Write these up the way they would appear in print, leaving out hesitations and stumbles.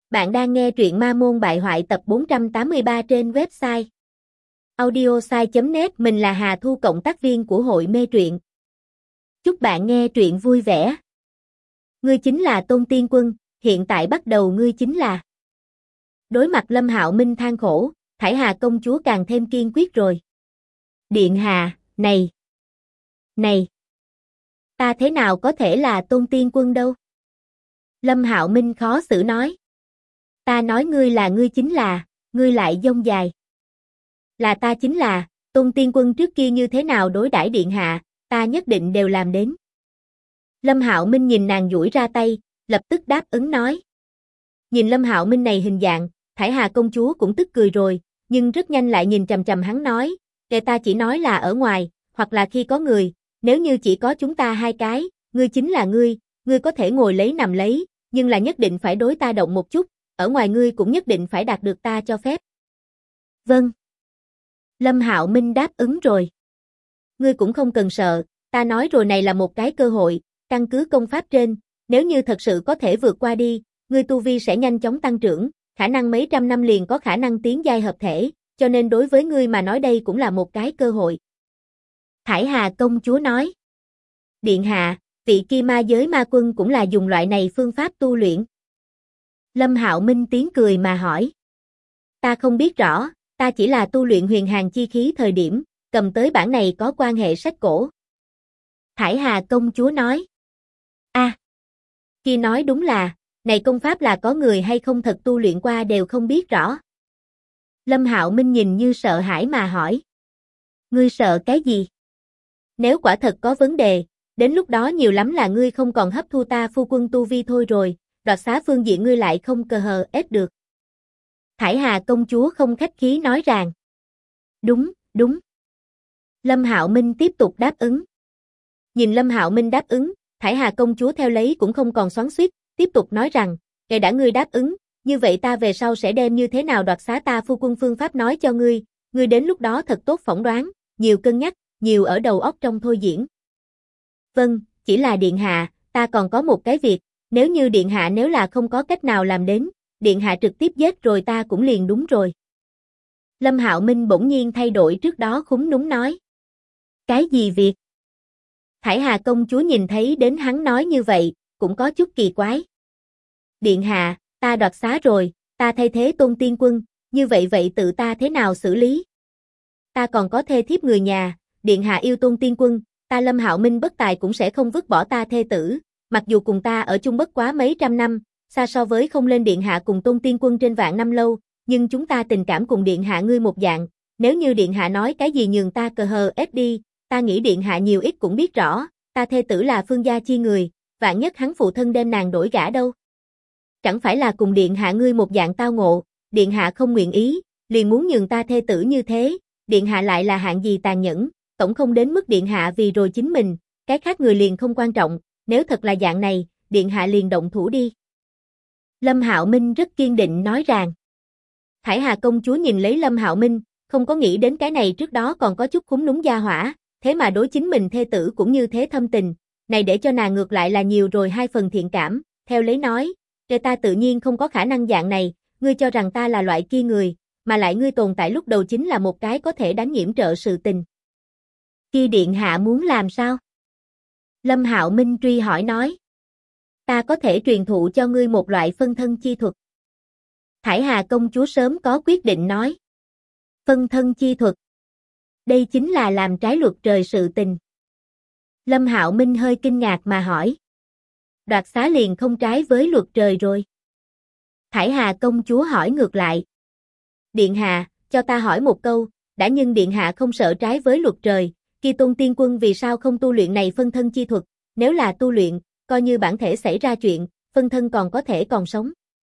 Bạn đang nghe truyện Ma Môn Bại Hoại tập 483 trên website audiosai.net. Mình là Hà Thu, cộng tác viên của hội mê truyện. Chúc bạn nghe truyện vui vẻ. Ngươi chính là Tôn Tiên Quân, hiện tại bắt đầu ngươi chính là. Đối mặt Lâm Hạo Minh than khổ, Thải Hà công chúa càng thêm kiên quyết rồi. Điện hạ, này, ta thế nào có thể là Tôn Tiên Quân đâu? Lâm Hạo Minh khó xử nói. Ta nói ngươi là ngươi chính là, ngươi lại dông dài. Là ta chính là, Tôn Tiên Quân trước kia như thế nào đối đãi điện hạ, ta nhất định đều làm đến. Lâm Hạo Minh nhìn nàng duỗi ra tay, lập tức đáp ứng nói. Nhìn Lâm Hạo Minh này hình dạng, Thải Hà công chúa cũng tức cười rồi, nhưng rất nhanh lại nhìn chằm chằm hắn nói, kể ta chỉ nói là ở ngoài, hoặc là khi có người, nếu như chỉ có chúng ta hai cái, ngươi chính là ngươi có thể ngồi lấy nằm lấy, nhưng là nhất định phải đối ta động một chút, ở ngoài ngươi cũng nhất định phải đạt được ta cho phép. Vâng. Lâm Hạo Minh đáp ứng rồi. Ngươi cũng không cần sợ, ta nói rồi, này là một cái cơ hội, căn cứ công pháp trên, nếu như thật sự có thể vượt qua đi, ngươi tu vi sẽ nhanh chóng tăng trưởng, khả năng mấy trăm năm liền có khả năng tiến giai hợp thể, cho nên đối với ngươi mà nói đây cũng là một cái cơ hội. Thải Hà công chúa nói. Điện hạ, vị kia ma giới ma quân cũng là dùng loại này phương pháp tu luyện. Lâm Hạo Minh tiếng cười mà hỏi. Ta không biết rõ, ta chỉ là tu luyện huyền hàn chi khí thời điểm, cầm tới bản này có quan hệ sách cổ. Thải Hà công chúa nói. Kia nói đúng là, này công pháp là có người hay không thật tu luyện qua đều không biết rõ. Lâm Hạo Minh nhìn như sợ hãi mà hỏi. Ngươi sợ cái gì? Nếu quả thật có vấn đề, đến lúc đó nhiều lắm là ngươi không còn hấp thu ta phu quân tu vi thôi rồi, đoạt xá phương diện ngươi lại không cờ hờ ép được. Thải Hà công chúa không khách khí nói rằng. Đúng. Lâm Hạo Minh tiếp tục đáp ứng. Nhìn Lâm Hạo Minh đáp ứng, Thải Hà công chúa theo lấy cũng không còn xoắn xuýt, tiếp tục nói rằng, kể đã ngươi đáp ứng, như vậy ta về sau sẽ đem như thế nào đoạt xá ta phu quân phương pháp nói cho ngươi đến lúc đó thật tốt phỏng đoán, nhiều cân nhắc, nhiều ở đầu óc trong thôi diễn. Vâng, chỉ là điện hạ, ta còn có một cái việc, nếu như điện hạ nếu là không có cách nào làm đến, điện hạ trực tiếp giết rồi ta cũng liền đúng rồi. Lâm Hạo Minh bỗng nhiên thay đổi trước đó khúm núm nói. Cái gì việc? Thải Hà công chúa nhìn thấy đến hắn nói như vậy, cũng có chút kỳ quái. Điện hạ, ta đoạt xá rồi, ta thay thế Tôn Tiên Quân, như vậy tự ta thế nào xử lý? Ta còn có thê thiếp người nhà, điện hạ yêu Tôn Tiên Quân, ta Lâm Hạo Minh bất tài cũng sẽ không vứt bỏ ta thê tử, mặc dù cùng ta ở chung bất quá mấy trăm năm, xa so với không lên điện hạ cùng Tôn Tiên Quân trên vạn năm lâu, nhưng chúng ta tình cảm cùng điện hạ ngươi một dạng, nếu như điện hạ nói cái gì nhường ta cờ hờ ép đi, ta nghĩ điện hạ nhiều ít cũng biết rõ, ta thê tử là Phương gia chi người, vạn nhất hắn phụ thân đem nàng đổi gả đâu. Chẳng phải là cùng điện hạ ngươi một dạng tao ngộ, điện hạ không nguyện ý, liền muốn nhường ta thê tử như thế, điện hạ lại là hạng gì tàn nhẫn, tổng không đến mức điện hạ vì rồi chính mình, cái khác người liền không quan trọng, nếu thật là dạng này, điện hạ liền động thủ đi. Lâm Hạo Minh rất kiên định nói rằng. Thải Hà công chúa nhìn lấy Lâm Hạo Minh, không có nghĩ đến cái này trước đó còn có chút khúm núm gia hỏa, thế mà đối chính mình thê tử cũng như thế thâm tình, này để cho nàng ngược lại là nhiều rồi hai phần thiện cảm, theo lấy nói, kể ta tự nhiên không có khả năng dạng này, ngươi cho rằng ta là loại kia người, mà lại ngươi tồn tại lúc đầu chính là một cái có thể đánh nhiễm trợ sự tình. Kia điện hạ muốn làm sao? Lâm Hạo Minh truy hỏi nói. Ta có thể truyền thụ cho ngươi một loại phân thân chi thuật. Thải Hà công chúa sớm có quyết định nói. Phân thân chi thuật. Đây chính là làm trái luật trời sự tình. Lâm Hạo Minh hơi kinh ngạc mà hỏi. Đoạt xá liền không trái với luật trời rồi. Thải Hà công chúa hỏi ngược lại. Điện hạ, cho ta hỏi một câu, đã nhưng điện hạ không sợ trái với luật trời, kia Tôn Tiên Quân vì sao không tu luyện này phân thân chi thuật, nếu là tu luyện, coi như bản thể xảy ra chuyện, phân thân còn có thể còn sống.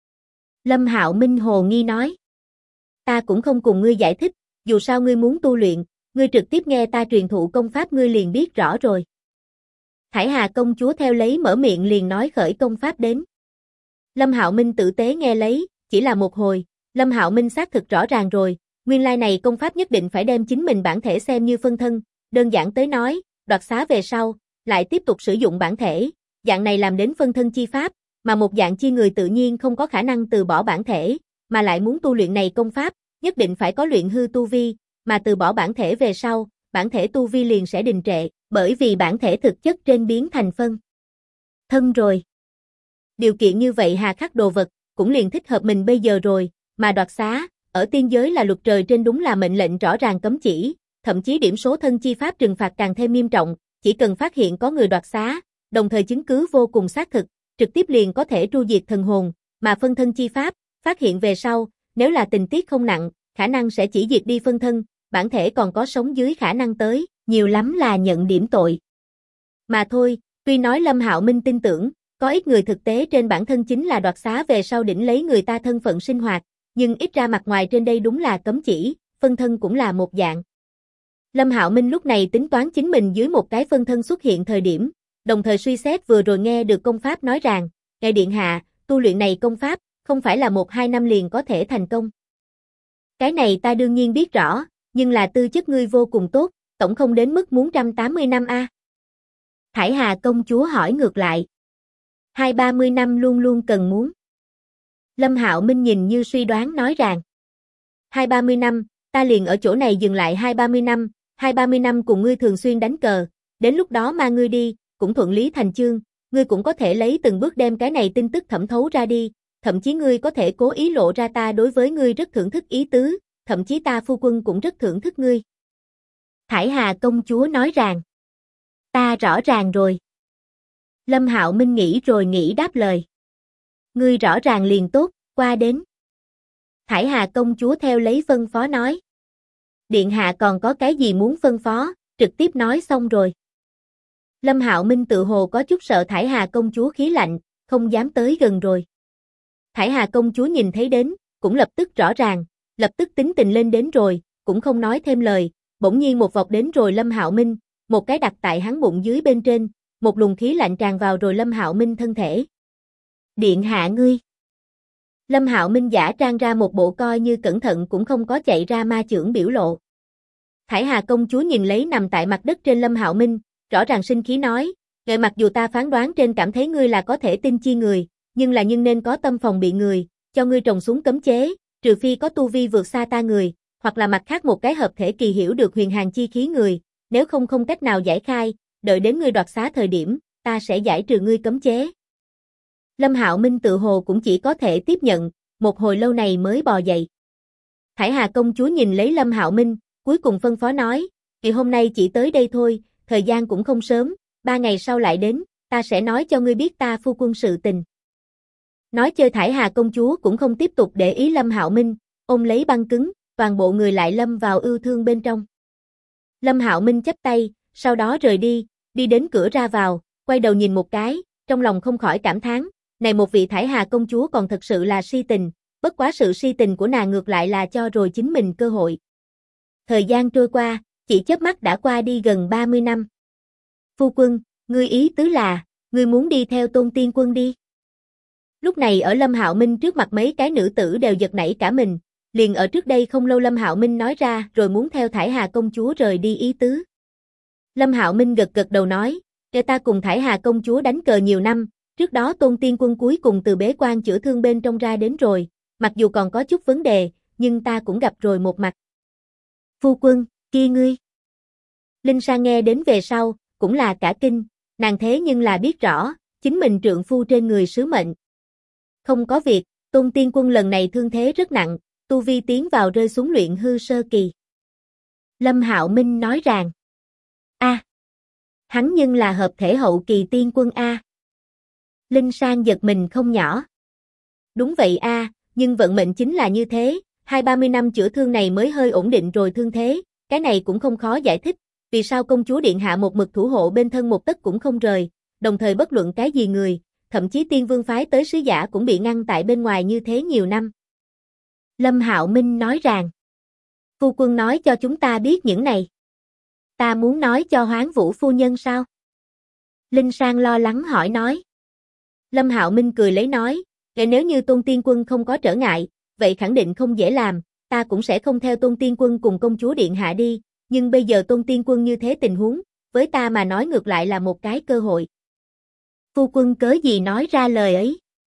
Lâm Hạo Minh hồ nghi nói. Ta cũng không cùng ngươi giải thích, dù sao ngươi muốn tu luyện, ngươi trực tiếp nghe ta truyền thụ công pháp ngươi liền biết rõ rồi. Thải Hà công chúa theo lấy mở miệng liền nói khởi công pháp đến. Lâm Hạo Minh tử tế nghe lấy, chỉ là một hồi, Lâm Hạo Minh xác thực rõ ràng rồi, nguyên lai này công pháp nhất định phải đem chính mình bản thể xem như phân thân, đơn giản tới nói, đoạt xá về sau, lại tiếp tục sử dụng bản thể, dạng này làm đến phân thân chi pháp, mà một dạng chi người tự nhiên không có khả năng từ bỏ bản thể, mà lại muốn tu luyện này công pháp, nhất định phải có luyện hư tu vi, mà từ bỏ bản thể về sau, bản thể tu vi liền sẽ đình trệ, bởi vì bản thể thực chất trên biến thành phân thân rồi. Điều kiện như vậy hà khắc đồ vật, cũng liền thích hợp mình bây giờ rồi, mà đoạt xá, ở tiên giới là luật trời trên đúng là mệnh lệnh rõ ràng cấm chỉ, thậm chí điểm số thân chi pháp trừng phạt càng thêm nghiêm trọng, chỉ cần phát hiện có người đoạt xá, đồng thời chứng cứ vô cùng xác thực, trực tiếp liền có thể tru diệt thần hồn, mà phân thân chi pháp, phát hiện về sau, nếu là tình tiết không nặng, khả năng sẽ chỉ diệt đi phân thân, bản thể còn có sống dưới khả năng tới, nhiều lắm là nhận điểm tội. Mà thôi, tuy nói Lâm Hạo Minh tin tưởng, có ít người thực tế trên bản thân chính là đoạt xá về sau đỉnh lấy người ta thân phận sinh hoạt, nhưng ít ra mặt ngoài trên đây đúng là cấm chỉ, phân thân cũng là một dạng. Lâm Hạo Minh lúc này tính toán chính mình dưới một cái phân thân xuất hiện thời điểm, đồng thời suy xét vừa rồi nghe được công pháp nói rằng, ngài điện hạ, tu luyện này công pháp, không phải là 1-2 năm liền có thể thành công. Cái này ta đương nhiên biết rõ, nhưng là tư chất ngươi vô cùng tốt, tổng không đến mức muốn 180 năm a. Thải Hà công chúa hỏi ngược lại. 20-30 năm luôn luôn cần muốn. Lâm Hạo Minh nhìn như suy đoán nói rằng. 20-30 năm, ta liền ở chỗ này dừng lại 20-30 năm, 20-30 năm cùng ngươi thường xuyên đánh cờ, đến lúc đó ma ngươi đi, cũng thuận lý thành chương, ngươi cũng có thể lấy từng bước đem cái này tin tức thẩm thấu ra đi, thậm chí ngươi có thể cố ý lộ ra ta đối với ngươi rất thưởng thức ý tứ, thậm chí ta phu quân cũng rất thưởng thức ngươi. Thải Hà công chúa nói rằng. Ta rõ ràng rồi. Lâm Hạo Minh nghĩ rồi nghĩ đáp lời. Ngươi rõ ràng liền tốt, qua đến. Thải Hà công chúa theo lấy phân phó nói. Điện hạ còn có cái gì muốn phân phó, trực tiếp nói xong rồi. Lâm Hạo Minh tự hồ có chút sợ Thải Hà công chúa khí lạnh, không dám tới gần rồi. Thải Hà công chúa nhìn thấy đến, cũng lập tức rõ ràng, lập tức tính tình lên đến rồi, cũng không nói thêm lời, bỗng nhiên một vòng đến rồi Lâm Hạo Minh, một cái đặt tại hắn bụng dưới bên trên, một luồng khí lạnh tràn vào rồi Lâm Hạo Minh thân thể. Điện hạ ngươi. Lâm Hạo Minh giả trang ra một bộ coi như cẩn thận cũng không có chạy ra ma chưởng biểu lộ. Thải Hà công chúa nhìn lấy nằm tại mặt đất trên Lâm Hạo Minh, rõ ràng sinh khí nói, ngài mặc dù ta phán đoán trên cảm thấy ngươi là có thể tin chi người, nhưng nên có tâm phòng bị người, cho ngươi trồng xuống cấm chế, trừ phi có tu vi vượt xa ta người, hoặc là mặt khác một cái hợp thể kỳ hiểu được huyền hàn chi khí người, nếu không cách nào giải khai, đợi đến ngươi đoạt xá thời điểm, ta sẽ giải trừ ngươi cấm chế. Lâm Hạo Minh tự hồ cũng chỉ có thể tiếp nhận, một hồi lâu này mới bò dậy. Thải Hà công chúa nhìn lấy Lâm Hạo Minh, cuối cùng phân phó nói, vì hôm nay chỉ tới đây thôi, thời gian cũng không sớm, 3 ngày sau lại đến, ta sẽ nói cho ngươi biết ta phu quân sự tình. Nói chơi Thải Hà công chúa cũng không tiếp tục để ý Lâm Hạo Minh, ôm lấy băng cứng, toàn bộ người lại lâm vào ưu thương bên trong. Lâm Hạo Minh chắp tay, sau đó rời đi, đi đến cửa ra vào, quay đầu nhìn một cái, trong lòng không khỏi cảm thán, này một vị Thải Hà công chúa còn thật sự là si tình, bất quá sự si tình của nàng ngược lại là cho rồi chính mình cơ hội. Thời gian trôi qua, chỉ chớp mắt đã qua đi gần 30 năm. Phu quân, ngươi ý tứ là, ngươi muốn đi theo Tôn Tiên Quân đi. Lúc này ở Lâm Hạo Minh trước mặt mấy cái nữ tử đều giật nảy cả mình, liền ở trước đây không lâu Lâm Hạo Minh nói ra rồi muốn theo Thải Hà công chúa rời đi ý tứ. Lâm Hạo Minh gật gật đầu nói, để ta cùng Thải Hà công chúa đánh cờ nhiều năm, trước đó Tôn Tiên Quân cuối cùng từ bế quan chữa thương bên trong ra đến rồi, mặc dù còn có chút vấn đề, nhưng ta cũng gặp rồi một mặt. Phu quân, kia ngươi. Linh Sa nghe đến về sau, cũng là cả kinh, nàng thế nhưng là biết rõ, chính mình trượng phu trên người sứ mệnh. Không có việc, Tôn Tiên Quân lần này thương thế rất nặng, tu vi tiến vào rơi xuống luyện hư sơ kỳ. Lâm Hạo Minh nói rằng, hắn nhưng là hợp thể hậu kỳ tiên quân a. Linh Sang giật mình không nhỏ. Đúng vậy a, nhưng vận mệnh chính là như thế, 20-30 năm chữa thương này mới hơi ổn định rồi thương thế, cái này cũng không khó giải thích, vì sao công chúa điện hạ một mực thủ hộ bên thân một tấc cũng không rời, đồng thời bất luận cái gì người, thậm chí tiên vương phái tới sứ giả cũng bị ngăn tại bên ngoài như thế nhiều năm. Lâm Hạo Minh nói rằng, phu quân nói cho chúng ta biết những này. Ta muốn nói cho Hoán Vũ phu nhân sao? Linh Sang lo lắng hỏi nói. Lâm Hạo Minh cười lấy nói, nếu như Tôn Tiên Quân không có trở ngại, vậy khẳng định không dễ làm, ta cũng sẽ không theo Tôn Tiên Quân cùng công chúa điện hạ đi, nhưng bây giờ Tôn Tiên Quân như thế tình huống, với ta mà nói ngược lại là một cái cơ hội. Phu quân cớ gì nói ra lời ấy?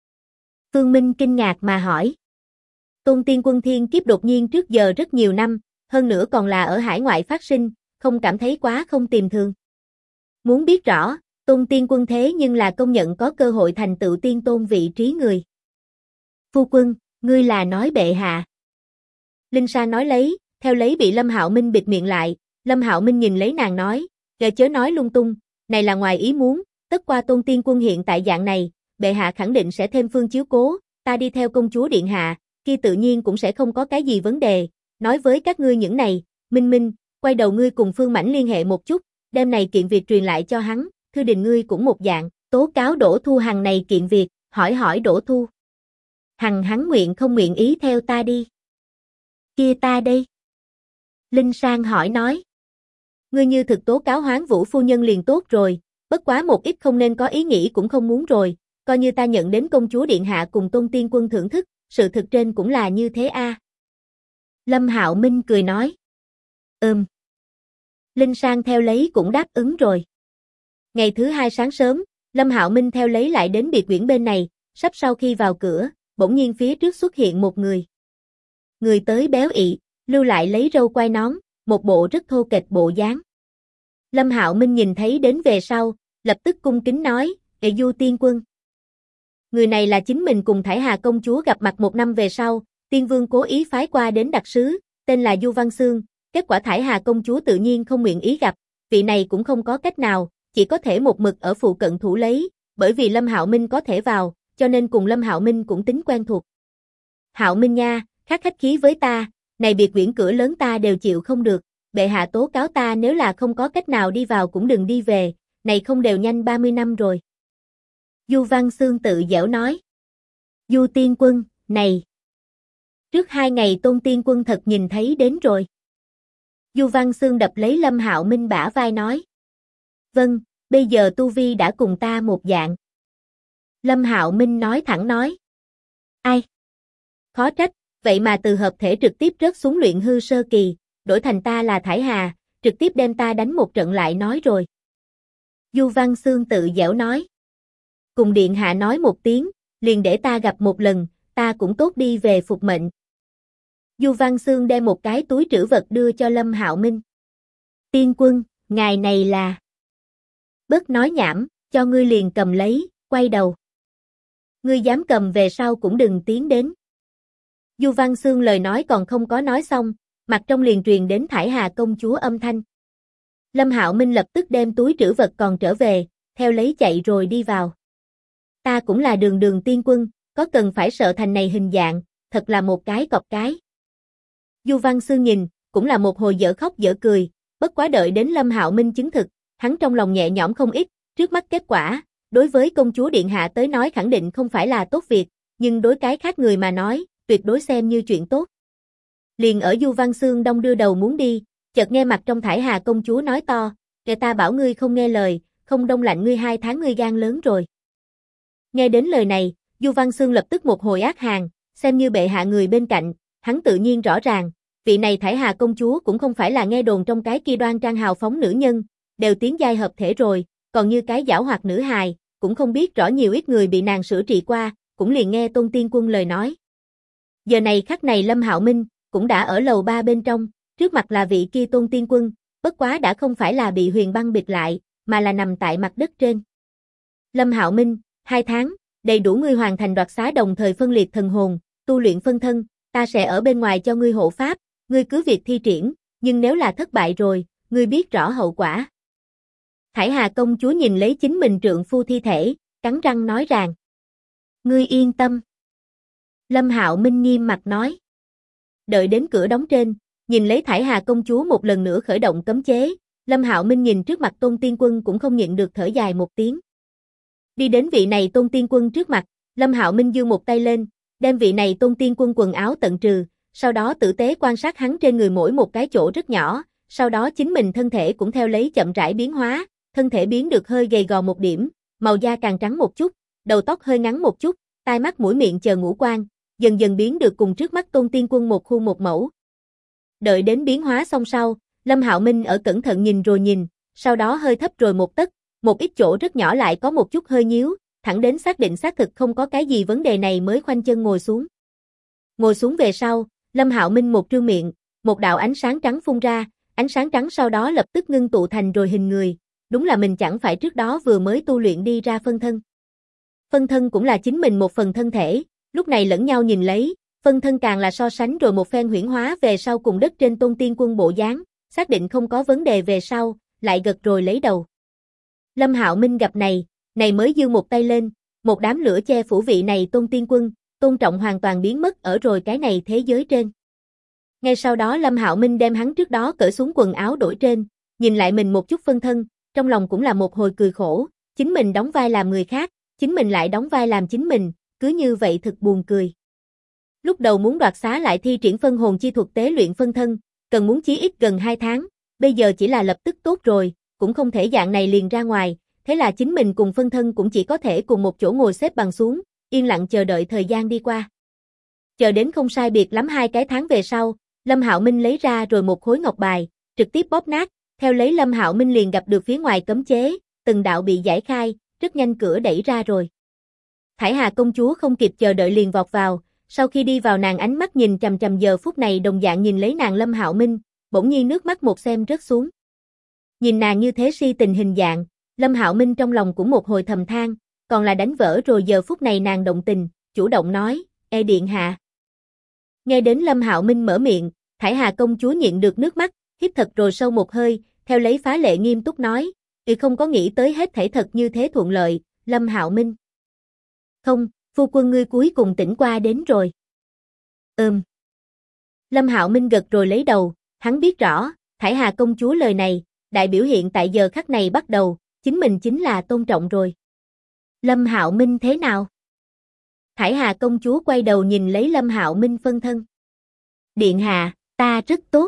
Phương Minh kinh ngạc mà hỏi. Tôn Tiên Quân thiên kiếp đột nhiên trước giờ rất nhiều năm, hơn nữa còn là ở hải ngoại phát sinh, không cảm thấy quá không tìm thường. Muốn biết rõ, Tôn Tiên Quân thế nhưng là công nhận có cơ hội thành tựu tiên tôn vị trí người. Phu quân, ngươi là nói bệ hạ. Linh Sa nói lấy, theo lấy bị Lâm Hạo Minh bịt miệng lại, Lâm Hạo Minh nhìn lấy nàng nói, chớ nói lung tung, này là ngoài ý muốn, tất qua Tôn Tiên Quân hiện tại dạng này, bệ hạ khẳng định sẽ thêm phương chiếu cố, ta đi theo công chúa điện hạ, kia tự nhiên cũng sẽ không có cái gì vấn đề, nói với các ngươi những này, Minh Minh, quay đầu ngươi cùng Phương Mãnh liên hệ một chút, đem này kiện việc truyền lại cho hắn, thư đình ngươi cũng một dạng, tố cáo Đỗ Thu Hằng này kiện việc, hỏi Đỗ Thu Hằng hắn nguyện không nguyện ý theo ta đi. Kia ta đây? Linh Sang hỏi nói. Ngươi như thực tố cáo Hoán Vũ phu nhân liền tốt rồi, bất quá một ít không nên có ý nghĩ cũng không muốn rồi, coi như ta nhận đến công chúa điện hạ cùng Tôn Tiên Quân thưởng thức, sự thực trên cũng là như thế a. Lâm Hạo Minh cười nói. Linh Sang theo lấy cũng đáp ứng rồi. Ngày thứ hai sáng sớm, Lâm Hạo Minh theo lấy lại đến biệt viện bên này, sắp sau khi vào cửa, bỗng nhiên phía trước xuất hiện một người. Người tới béo ị, lưu lại lấy râu quai nón, một bộ rất thô kệch bộ dáng. Lâm Hạo Minh nhìn thấy đến về sau, lập tức cung kính nói, Du Tiên Quân. Người này là chính mình cùng Thải Hà công chúa gặp mặt một năm về sau, Tiên Vương cố ý phái qua đến đặc sứ, tên là Du Văn Xương, kết quả Thải Hà công chúa tự nhiên không nguyện ý gặp, vị này cũng không có cách nào, chỉ có thể một mực ở phụ cận thủ lấy, bởi vì Lâm Hạo Minh có thể vào, cho nên cùng Lâm Hạo Minh cũng tính quen thuộc. Hạo Minh nha, khách khí với ta, này biệt viện cửa lớn ta đều chịu không được, bệ hạ tố cáo ta nếu là không có cách nào đi vào cũng đừng đi về, này không đều nhanh 30 năm rồi. Du Văn Xương tự giễu nói. Du Tiên Quân, này. Trước 2 ngày Tôn Tiên Quân thật nhìn thấy đến rồi. Du Văn Xương đập lấy Lâm Hạo Minh bả vai nói. Vâng, bây giờ Tu Vi đã cùng ta một dạng. Lâm Hạo Minh nói thẳng nói. Ai? Khó trách, vậy mà từ hợp thể trực tiếp rớt xuống luyện hư sơ kỳ, đổi thành ta là Thải Hà, trực tiếp đem ta đánh một trận lại nói rồi. Du Văn Xương tự giễu nói. Cùng điện hạ nói một tiếng, liền để ta gặp một lần, ta cũng tốt đi về phục mệnh. Du Văn Xương đem một cái túi trữ vật đưa cho Lâm Hạo Minh. Tiên Quân, ngài này là... Bớt nói nhảm, cho ngươi liền cầm lấy, quay đầu. Ngươi dám cầm về sau cũng đừng tiến đến. Du Văn Xương lời nói còn không có nói xong, mặt trong liền truyền đến Thải Hà công chúa âm thanh. Lâm Hạo Minh lập tức đem túi trữ vật còn trở về, theo lấy chạy rồi đi vào. Ta cũng là đường tiên quân, có cần phải sợ thành này hình dạng, thật là một cái cọc cái. Du Văn Xương nhìn, cũng là một hồi dở khóc dở cười, bất quá đợi đến Lâm Hạo Minh chứng thực, hắn trong lòng nhẹ nhõm không ít, trước mắt kết quả, đối với công chúa điện hạ tới nói khẳng định không phải là tốt việc, nhưng đối cái khác người mà nói, tuyệt đối xem như chuyện tốt. Liền ở Du Văn Xương đông đưa đầu muốn đi, chợt nghe mặt trong Thải Hà công chúa nói to, "Kẻ ta bảo ngươi không nghe lời, không đông lạnh ngươi 2 tháng ngươi gan lớn rồi." Nghe đến lời này, Du Văn Xương lập tức một hồi ác hàn, xem như bệ hạ người bên cạnh, hắn tự nhiên rõ ràng, vị này Thải Hà công chúa cũng không phải là nghe đồn trong cái kia đoan trang hào phóng nữ nhân, đều tiến giai hợp thể rồi, còn như cái giảo hoạt nữ hài, cũng không biết rõ nhiều ít người bị nàng sửa trị qua, cũng liền nghe Tôn Tiên Quân lời nói. Giờ này khắc này Lâm Hạo Minh cũng đã ở lầu 3 bên trong, trước mặt là vị kia Tôn Tiên Quân, bất quá đã không phải là bị huyền băng bịt lại, mà là nằm tại mặt đất trên. Lâm Hạo Minh, 2 tháng, đầy đủ ngươi hoàn thành đoạt xá đồng thời phân liệt thần hồn, tu luyện phân thân, ta sẽ ở bên ngoài cho ngươi hộ pháp, ngươi cứ việc thi triển, nhưng nếu là thất bại rồi, ngươi biết rõ hậu quả. Thải Hà công chúa nhìn lấy chính mình trượng phu thi thể, cắn răng nói rằng. Ngươi yên tâm. Lâm Hạo Minh nghiêm mặt nói. Đợi đến cửa đóng trên, nhìn lấy Thải Hà công chúa một lần nữa khởi động cấm chế, Lâm Hạo Minh nhìn trước mặt Tôn Tiên Quân cũng không nhịn được thở dài một tiếng. Đi đến vị này Tôn Tiên Quân trước mặt, Lâm Hạo Minh giơ một tay lên, đem vị này Tôn Tiên Quân quần áo tận trừ, sau đó tử tế quan sát hắn trên người mỗi một cái chỗ rất nhỏ, sau đó chính mình thân thể cũng theo lấy chậm rãi biến hóa, thân thể biến được hơi gầy gò một điểm, màu da càng trắng một chút, đầu tóc hơi ngắn một chút, tai mắt mũi miệng chờ ngũ quan, dần dần biến được cùng trước mắt Tôn Tiên Quân một khuôn một mẫu. Đợi đến biến hóa xong sau, Lâm Hạo Minh ở cẩn thận nhìn rồi nhìn, sau đó hơi thấp rồi một tấc, một ít chỗ rất nhỏ lại có một chút hơi nhíu, thẳng đến xác định xác thực không có cái gì vấn đề này mới khoanh chân ngồi xuống. Ngồi xuống về sau, Lâm Hạo Minh một trương miệng, một đạo ánh sáng trắng phun ra, ánh sáng trắng sau đó lập tức ngưng tụ thành rồi hình người, đúng là mình chẳng phải trước đó vừa mới tu luyện đi ra phân thân. Phân thân cũng là chính mình một phần thân thể, lúc này lẫn nhau nhìn lấy, phân thân càng là so sánh rồi một phen huyễn hóa về sau cùng đất trên Tôn Tiên Quân bộ dáng, xác định không có vấn đề về sau, lại gật rồi lấy đầu. Lâm Hạo Minh gặp này mới giương một tay lên, một đám lửa che phủ vị này Tôn Tiên Quân, tôn trọng hoàn toàn biến mất ở rồi cái này thế giới trên. Ngay sau đó Lâm Hạo Minh đem hắn trước đó cởi xuống quần áo đổi trên, nhìn lại mình một chút phân thân, trong lòng cũng là một hồi cười khổ, chính mình đóng vai làm người khác, chính mình lại đóng vai làm chính mình, cứ như vậy thật buồn cười. Lúc đầu muốn đoạt xá lại thi triển phân hồn chi thuật tế luyện phân thân, cần muốn chí ít gần 2 tháng, bây giờ chỉ là lập tức tốt rồi, cũng không thể dạng này liền ra ngoài, thế là chính mình cùng phân thân cũng chỉ có thể cùng một chỗ ngồi xếp bằng xuống, yên lặng chờ đợi thời gian đi qua. Chờ đến không sai biệt lắm 2 cái tháng về sau, Lâm Hạo Minh lấy ra rồi một khối ngọc bài, trực tiếp bóp nát, theo lấy Lâm Hạo Minh liền gặp được phía ngoài cấm chế, từng đạo bị giải khai, rất nhanh cửa đẩy ra rồi. Thải Hà công chúa không kịp chờ đợi liền vọt vào, sau khi đi vào nàng ánh mắt nhìn chằm chằm giờ phút này đồng dạng nhìn lấy nàng Lâm Hạo Minh, bỗng nhiên nước mắt một xem rớt xuống. Nhìn nàng như thế si tình hình dạng, Lâm Hạo Minh trong lòng cũng một hồi thầm than, còn là đánh vỡ rồi giờ phút này nàng động tình, chủ động nói, "Ê điện hạ." Nghe đến Lâm Hạo Minh mở miệng, Thải Hà công chúa nhịn được nước mắt, hít thật rồi sâu một hơi, theo lấy phá lệ nghiêm túc nói, không có nghĩ tới hết thảy thật như thế thuận lợi, Lâm Hạo Minh." "Không, phu quân ngươi cuối cùng tỉnh qua đến rồi." Lâm Hạo Minh gật rồi lấy đầu, hắn biết rõ, Thải Hà công chúa lời này, đại biểu hiện tại giờ khắc này bắt đầu, chính mình chính là tôn trọng rồi. Lâm Hạo Minh thế nào? Thải Hà công chúa quay đầu nhìn lấy Lâm Hạo Minh phân thân. "Điện hạ, ta rất tốt."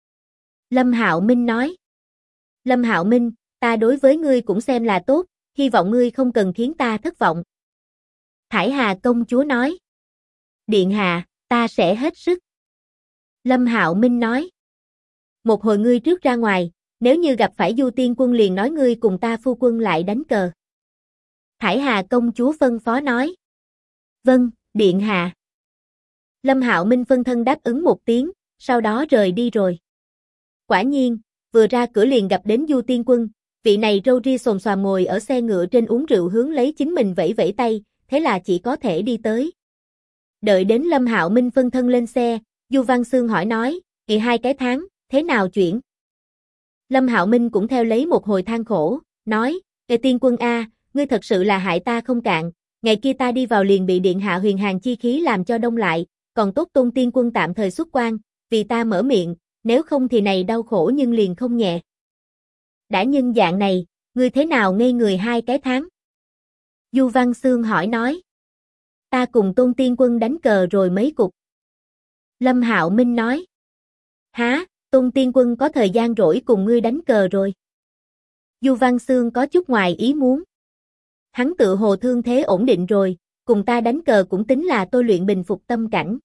Lâm Hạo Minh nói. "Lâm Hạo Minh, ta đối với ngươi cũng xem là tốt, hy vọng ngươi không cần khiến ta thất vọng." Thải Hà công chúa nói. "Điện hạ, ta sẽ hết sức." Lâm Hạo Minh nói. "Một hồi ngươi trước ra ngoài, nếu như gặp phải Du Tiên Quân liền nói ngươi cùng ta phu quân lại đánh cờ." Thải Hà công chúa phân phó nói. "Vâng, điện hạ." Lâm Hạo Minh phân thân đáp ứng một tiếng, sau đó rời đi rồi. Quả nhiên, vừa ra cửa liền gặp đến Du Tiên Quân, vị này râu ria xồm xoàm ngồi ở xe ngựa trên uống rượu hướng lấy chính mình vẫy vẫy tay, thế là chỉ có thể đi tới. Đợi đến Lâm Hạo Minh phân thân lên xe, Du Văn Xương hỏi nói, 2 cái tháng, thế nào chuyện?" Lâm Hạo Minh cũng theo lấy một hồi than khổ, nói, Tiên Quân a, ngươi thật sự là hại ta không cạn, ngày kia ta đi vào liền bị điện hạ huyền hàng chi khí làm cho đông lại, còn tốt Tôn Tiên Quân tạm thời xuất quan, vì ta mở miệng, nếu không thì này đau khổ nhưng liền không nhẹ." "Đã nhân dạng này, ngươi thế nào ngây người 2 cái tháng?" Du Văn Xương hỏi nói. "Ta cùng Tôn Tiên Quân đánh cờ rồi mấy cục." Lâm Hạo Minh nói. "Hả, Tôn Tiên Quân có thời gian rỗi cùng ngươi đánh cờ rồi?" Du Văn Xương có chút ngoài ý muốn. "Hắn tự hồ thương thế ổn định rồi, cùng ta đánh cờ cũng tính là tôi luyện bình phục tâm cảnh."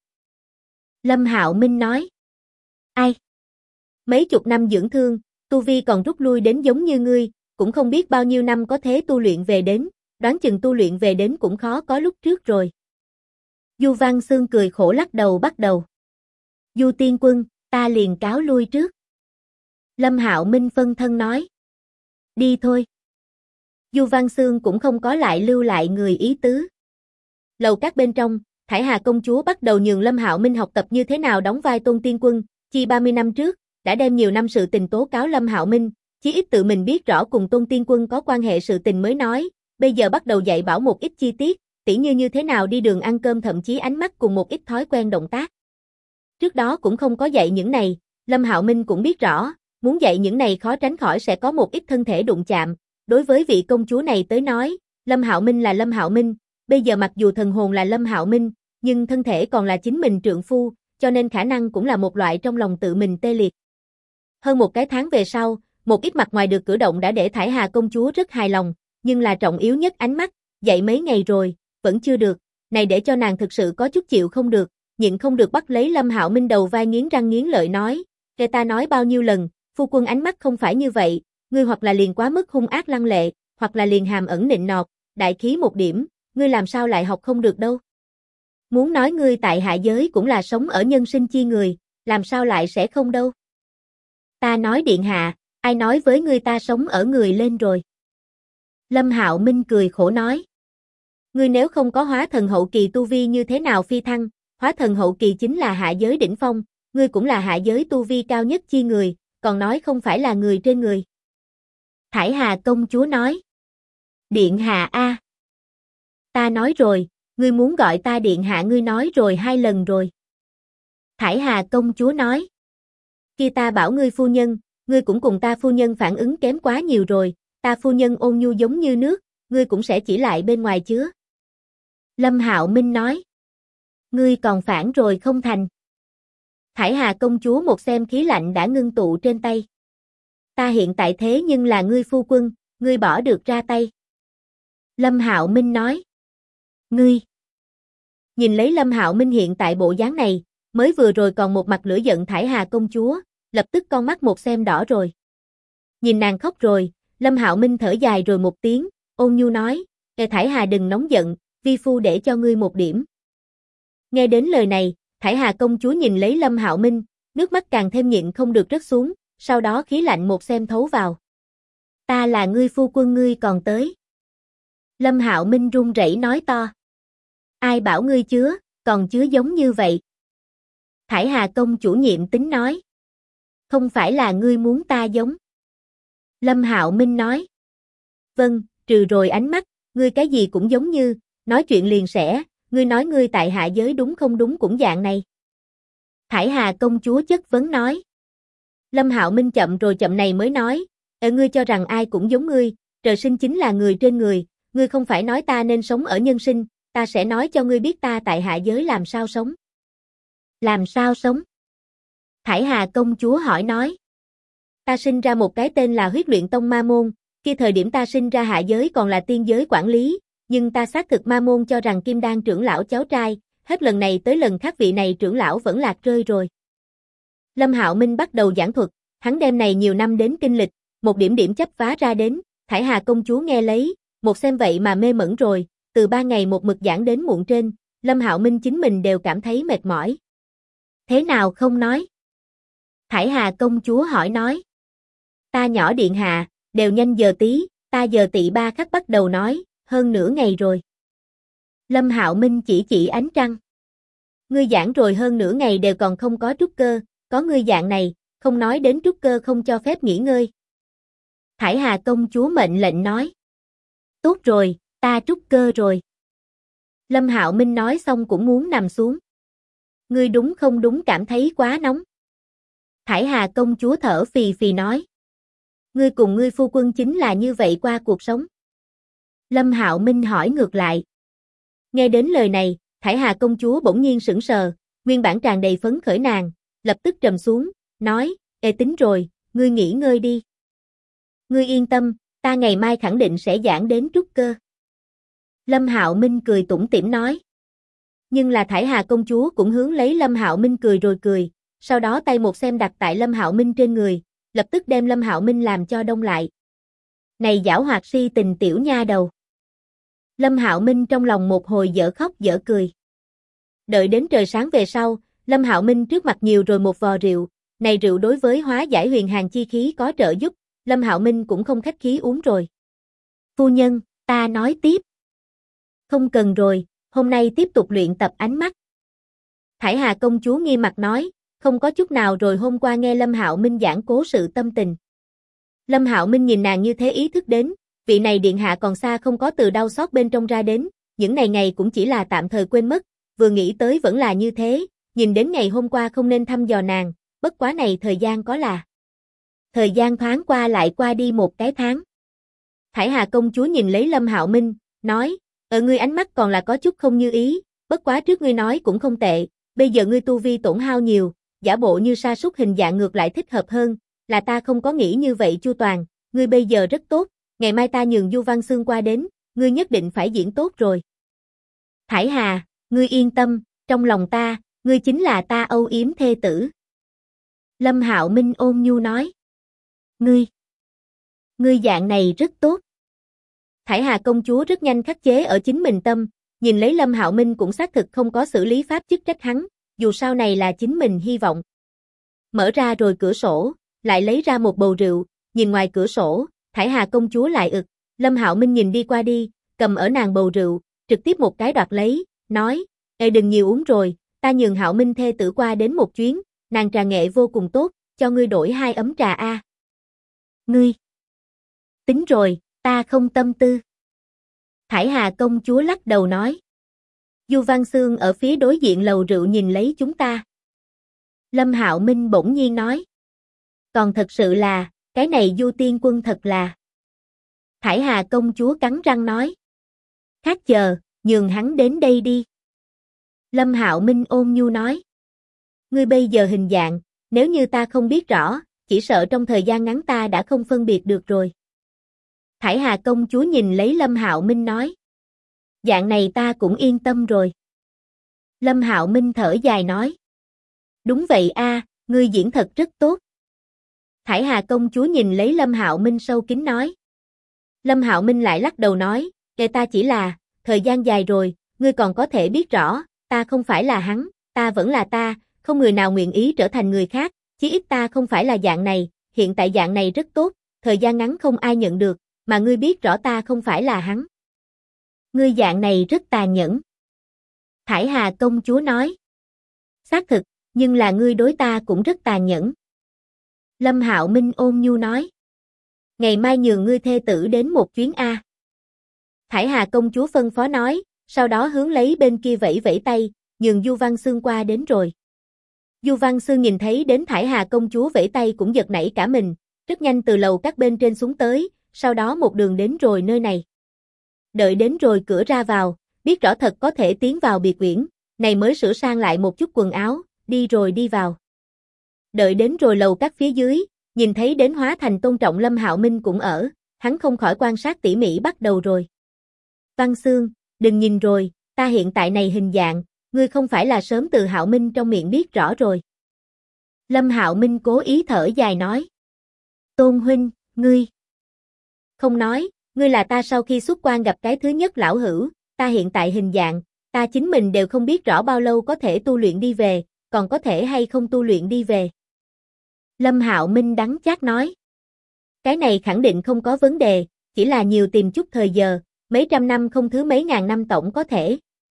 Lâm Hạo Minh nói. "Ai? Mấy chục năm dưỡng thương, tu vi còn rút lui đến giống như ngươi, cũng không biết bao nhiêu năm có thế tu luyện về đến, đoán chừng tu luyện về đến cũng khó có lúc trước rồi." Du Văn Xương cười khổ lắc đầu bắt đầu. "Du Tiên Quân, ta liền cáo lui trước." Lâm Hạo Minh phân thân nói. "Đi thôi." Du Văn Xương cũng không có lại lưu lại người ý tứ. Lầu các bên trong, Thải Hà công chúa bắt đầu nhường Lâm Hạo Minh học tập như thế nào đóng vai Tôn Tiên Quân, chi 30 năm trước, đã đem nhiều năm sự tình tố cáo Lâm Hạo Minh, chí ít tự mình biết rõ cùng Tôn Tiên Quân có quan hệ sự tình mới nói, bây giờ bắt đầu dạy bảo một ít chi tiết, tỉ như thế nào đi đường ăn cơm thậm chí ánh mắt cùng một ít thói quen động tác. Trước đó cũng không có dạy những này, Lâm Hạo Minh cũng biết rõ, muốn dạy những này khó tránh khỏi sẽ có một ít thân thể đụng chạm, đối với vị công chúa này tới nói, Lâm Hạo Minh là Lâm Hạo Minh, bây giờ mặc dù thần hồn là Lâm Hạo Minh, nhưng thân thể còn là chính mình trượng phu, cho nên khả năng cũng là một loại trong lòng tự mình tê liệt. Hơn một cái tháng về sau, một ít mặt ngoài được cử động đã để Thải Hà công chúa rất hài lòng, nhưng là trọng yếu nhất ánh mắt, dạy mấy ngày rồi, vẫn chưa được, này để cho nàng thực sự có chút chịu không được, nhịn không được bắt lấy Lâm Hạo Minh đầu vai nghiến răng nghiến lợi nói, "Nghe ta nói bao nhiêu lần, phu quân ánh mắt không phải như vậy, ngươi hoặc là liền quá mức hung ác lăng lệ, hoặc là liền hàm ẩn nịnh nọt, đại khí một điểm, ngươi làm sao lại học không được đâu. Muốn nói ngươi tại hạ giới cũng là sống ở nhân sinh chi người, làm sao lại sẽ không đâu. Ta nói điện hạ, ai nói với ngươi ta sống ở người lên rồi. Lâm Hạo Minh cười khổ nói. Ngươi nếu không có hóa thần hậu kỳ tu vi như thế nào phi thăng, hóa thần hậu kỳ chính là hạ giới đỉnh phong, ngươi cũng là hạ giới tu vi cao nhất chi người, còn nói không phải là người trên người. Thải Hà công chúa nói. Điện hạ a. Ta nói rồi, ngươi muốn gọi ta điện hạ ngươi nói rồi 2 lần rồi. Thải Hà công chúa nói. Khi ta bảo ngươi phu nhân, ngươi cũng cùng ta phu nhân phản ứng kém quá nhiều rồi, ta phu nhân ôn nhu giống như nước, ngươi cũng sẽ chỉ lại bên ngoài chứa. Lâm Hạo Minh nói. Ngươi còn phản rồi không thành. Thải Hà công chúa một xem khí lạnh đã ngưng tụ trên tay. Ta hiện tại thế nhưng là ngươi phu quân, ngươi bỏ được ra tay. Lâm Hạo Minh nói. Ngươi. Nhìn lấy Lâm Hạo Minh hiện tại bộ dáng này, mới vừa rồi còn một mặt lửa giận Thải Hà công chúa, lập tức con mắt một xem đỏ rồi. Nhìn nàng khóc rồi, Lâm Hạo Minh thở dài rồi một tiếng, ôn nhu nói, Thải Hà đừng nóng giận, vi phu để cho ngươi một điểm. Nghe đến lời này, Thải Hà công chúa nhìn lấy Lâm Hạo Minh, nước mắt càng thêm nhịn không được rớt xuống, sau đó khí lạnh một xem thấu vào. Ta là ngươi phu quân ngươi còn tới. Lâm Hạo Minh run rẩy nói to. Ai bảo ngươi chứa, còn chứa giống như vậy. Thải Hà công chủ nhiệm tính nói. Không phải là ngươi muốn ta giống. Lâm Hạo Minh nói. Vâng, trừ rồi ánh mắt, ngươi cái gì cũng giống như, nói chuyện liền sẽ, ngươi nói ngươi tại hạ giới đúng không đúng cũng dạng này. Thải Hà công chúa chất vấn nói. Lâm Hạo Minh chậm rồi chậm này mới nói, ngươi cho rằng ai cũng giống ngươi, trời sinh chính là người trên người, ngươi không phải nói ta nên sống ở nhân sinh, ta sẽ nói cho ngươi biết ta tại hạ giới làm sao sống. Làm sao sống? Thải Hà công chúa hỏi nói. Ta sinh ra một cái tên là Huyết Luyện Tông Ma Môn, khi thời điểm ta sinh ra hạ giới còn là tiên giới quản lý, nhưng ta xác thực Ma Môn cho rằng Kim Đan trưởng lão cháu trai, hết lần này tới lần khác vị này trưởng lão vẫn lạc rơi rồi. Lâm Hạo Minh bắt đầu giảng thuật, hắn đem này nhiều năm đến kinh lịch, một điểm điểm chấp vá ra đến, Thải Hà công chúa nghe lấy, một xem vậy mà mê mẩn rồi, từ 3 ngày một mực giảng đến muộn trên, Lâm Hạo Minh chính mình đều cảm thấy mệt mỏi. Thế nào không nói? Thải Hà công chúa hỏi nói. Ta nhỏ điện hạ, đều nhanh giờ tí, ta giờ tỵ 3 khắc bắt đầu nói, hơn nửa ngày rồi. Lâm Hạo Minh chỉ ánh trăng. Ngươi giảng rồi hơn nửa ngày đều còn không có trúc cơ, có ngươi dạng này, không nói đến trúc cơ không cho phép nghỉ ngơi. Thải Hà công chúa mệnh lệnh nói. Tốt rồi, ta trúc cơ rồi. Lâm Hạo Minh nói xong cũng muốn nằm xuống. Ngươi đúng không đúng cảm thấy quá nóng. Thải Hà công chúa thở phì phì nói. Ngươi cùng ngươi phu quân chính là như vậy qua cuộc sống. Lâm Hạo Minh hỏi ngược lại. Nghe đến lời này, Thải Hà công chúa bỗng nhiên sững sờ, nguyên bản tràn đầy phấn khởi nàng, lập tức trầm xuống, nói, tính rồi, ngươi nghỉ ngơi đi. Ngươi yên tâm, ta ngày mai khẳng định sẽ giảng đến trúc cơ. Lâm Hạo Minh cười tủm tỉm nói. Nhưng là Thải Hà công chúa cũng hướng lấy Lâm Hạo Minh cười rồi cười, sau đó tay một xem đặt tại Lâm Hạo Minh trên người, lập tức đem Lâm Hạo Minh làm cho đông lại. Này giảo hoạt si tình tiểu nha đầu. Lâm Hạo Minh trong lòng một hồi dở khóc dở cười. Đợi đến trời sáng về sau, Lâm Hạo Minh trước mặt nhiều rồi một vò rượu, này rượu đối với hóa giải huyền hàn chi khí có trợ giúp, Lâm Hạo Minh cũng không khách khí uống rồi. Phu nhân, ta nói tiếp. Không cần rồi, hôm nay tiếp tục luyện tập ánh mắt. Thải Hà công chúa nghiêm mặt nói, không có chút nào rồi hôm qua nghe Lâm Hạo Minh giảng cố sự tâm tình. Lâm Hạo Minh nhìn nàng như thế ý thức đến, vị này điện hạ còn xa không có từ đau xót bên trong ra đến, những ngày cũng chỉ là tạm thời quên mất, vừa nghĩ tới vẫn là như thế, nhìn đến ngày hôm qua không nên thăm dò nàng, bất quá này thời gian có là. Thời gian thoáng qua lại qua đi một cái tháng. Thải Hà công chúa nhìn lấy Lâm Hạo Minh, nói, ở ngươi ánh mắt còn là có chút không như ý, bất quá trước ngươi nói cũng không tệ, bây giờ ngươi tu vi tổn hao nhiều, giả bộ như sa sút hình dạng ngược lại thích hợp hơn, là ta không có nghĩ như vậy chu toàn, ngươi bây giờ rất tốt, ngày mai ta nhường Du Văn Xương qua đến, ngươi nhất định phải diễn tốt rồi. Thải Hà, ngươi yên tâm, trong lòng ta, ngươi chính là ta âu yếm thê tử. Lâm Hạo Minh ôn nhu nói. Ngươi dạng này rất tốt. Thải Hà công chúa rất nhanh khắc chế ở chính mình tâm, nhìn lấy Lâm Hạo Minh cũng xác thực không có xử lý pháp chức trách hắn, dù sau này là chính mình hy vọng. Mở ra rồi cửa sổ, lại lấy ra một bầu rượu, nhìn ngoài cửa sổ, Thải Hà công chúa lại ực, Lâm Hạo Minh nhìn đi qua đi, cầm ở nàng bầu rượu, trực tiếp một cái đoạt lấy, nói, "Ê đừng nhiều uống rồi, ta nhường Hạo Minh thê tử qua đến một chuyến, nàng trà nghệ vô cùng tốt, cho ngươi đổi 2 ấm trà a." "Ngươi." "Tính rồi, ta không tâm tư." Thải Hà công chúa lắc đầu nói. Du Văn Xương ở phía đối diện lầu rượu nhìn lấy chúng ta. Lâm Hạo Minh bỗng nhiên nói. Còn thật sự là, cái này Du Tiên Quân thật là. Thải Hà công chúa cắn răng nói. Khác chờ, nhường hắn đến đây đi. Lâm Hạo Minh ôn nhu nói. Ngươi bây giờ hình dạng, nếu như ta không biết rõ, chỉ sợ trong thời gian ngắn ta đã không phân biệt được rồi. Thải Hà công chúa nhìn lấy Lâm Hạo Minh nói. Dạng này ta cũng yên tâm rồi. Lâm Hạo Minh thở dài nói. Đúng vậy a, ngươi diễn thật rất tốt. Thải Hà công chúa nhìn lấy Lâm Hạo Minh sâu kín nói. Lâm Hạo Minh lại lắc đầu nói, kể ta chỉ là, thời gian dài rồi, ngươi còn có thể biết rõ, ta không phải là hắn, ta vẫn là ta, không người nào nguyện ý trở thành người khác, chí ít ta không phải là dạng này, hiện tại dạng này rất tốt, thời gian ngắn không ai nhận được, mà ngươi biết rõ ta không phải là hắn. Ngươi dạng này rất tàn nhẫn. Thải Hà công chúa nói. Xác thực, nhưng là ngươi đối ta cũng rất tàn nhẫn. Lâm Hạo Minh ôn nhu nói. Ngày mai nhường ngươi thê tử đến một chuyến a. Thải Hà công chúa phân phó nói, sau đó hướng lấy bên kia vẫy vẫy tay, nhường Du Văn Xương qua đến rồi. Du Văn Xương nhìn thấy đến Thải Hà công chúa vẫy tay cũng giật nảy cả mình, rất nhanh từ lầu các bên trên xuống tới, sau đó một đường đến rồi nơi này. Đợi đến rồi cửa ra vào, biết rõ thật có thể tiến vào biệt viện, này mới sửa sang lại một chút quần áo, đi rồi đi vào. Đợi đến rồi lầu các phía dưới, nhìn thấy đến hóa thành tôn trọng Lâm Hạo Minh cũng ở, hắn không khỏi quan sát tỉ mỉ bắt đầu rồi. Văn Xương, đừng nhìn rồi, ta hiện tại này hình dạng, ngươi không phải là sớm từ Hạo Minh trong miệng biết rõ rồi. Lâm Hạo Minh cố ý thở dài nói. Tôn huynh, ngươi. Không nói, ngươi là ta sau khi xuất quan gặp cái thứ nhất lão hữu, ta hiện tại hình dạng, ta chính mình đều không biết rõ bao lâu có thể tu luyện đi về, còn có thể hay không tu luyện đi về. Lâm Hạo Minh đắng chát nói. Cái này khẳng định không có vấn đề, chỉ là nhiều tìm chút thời giờ, mấy trăm năm không thứ mấy ngàn năm tổng có thể.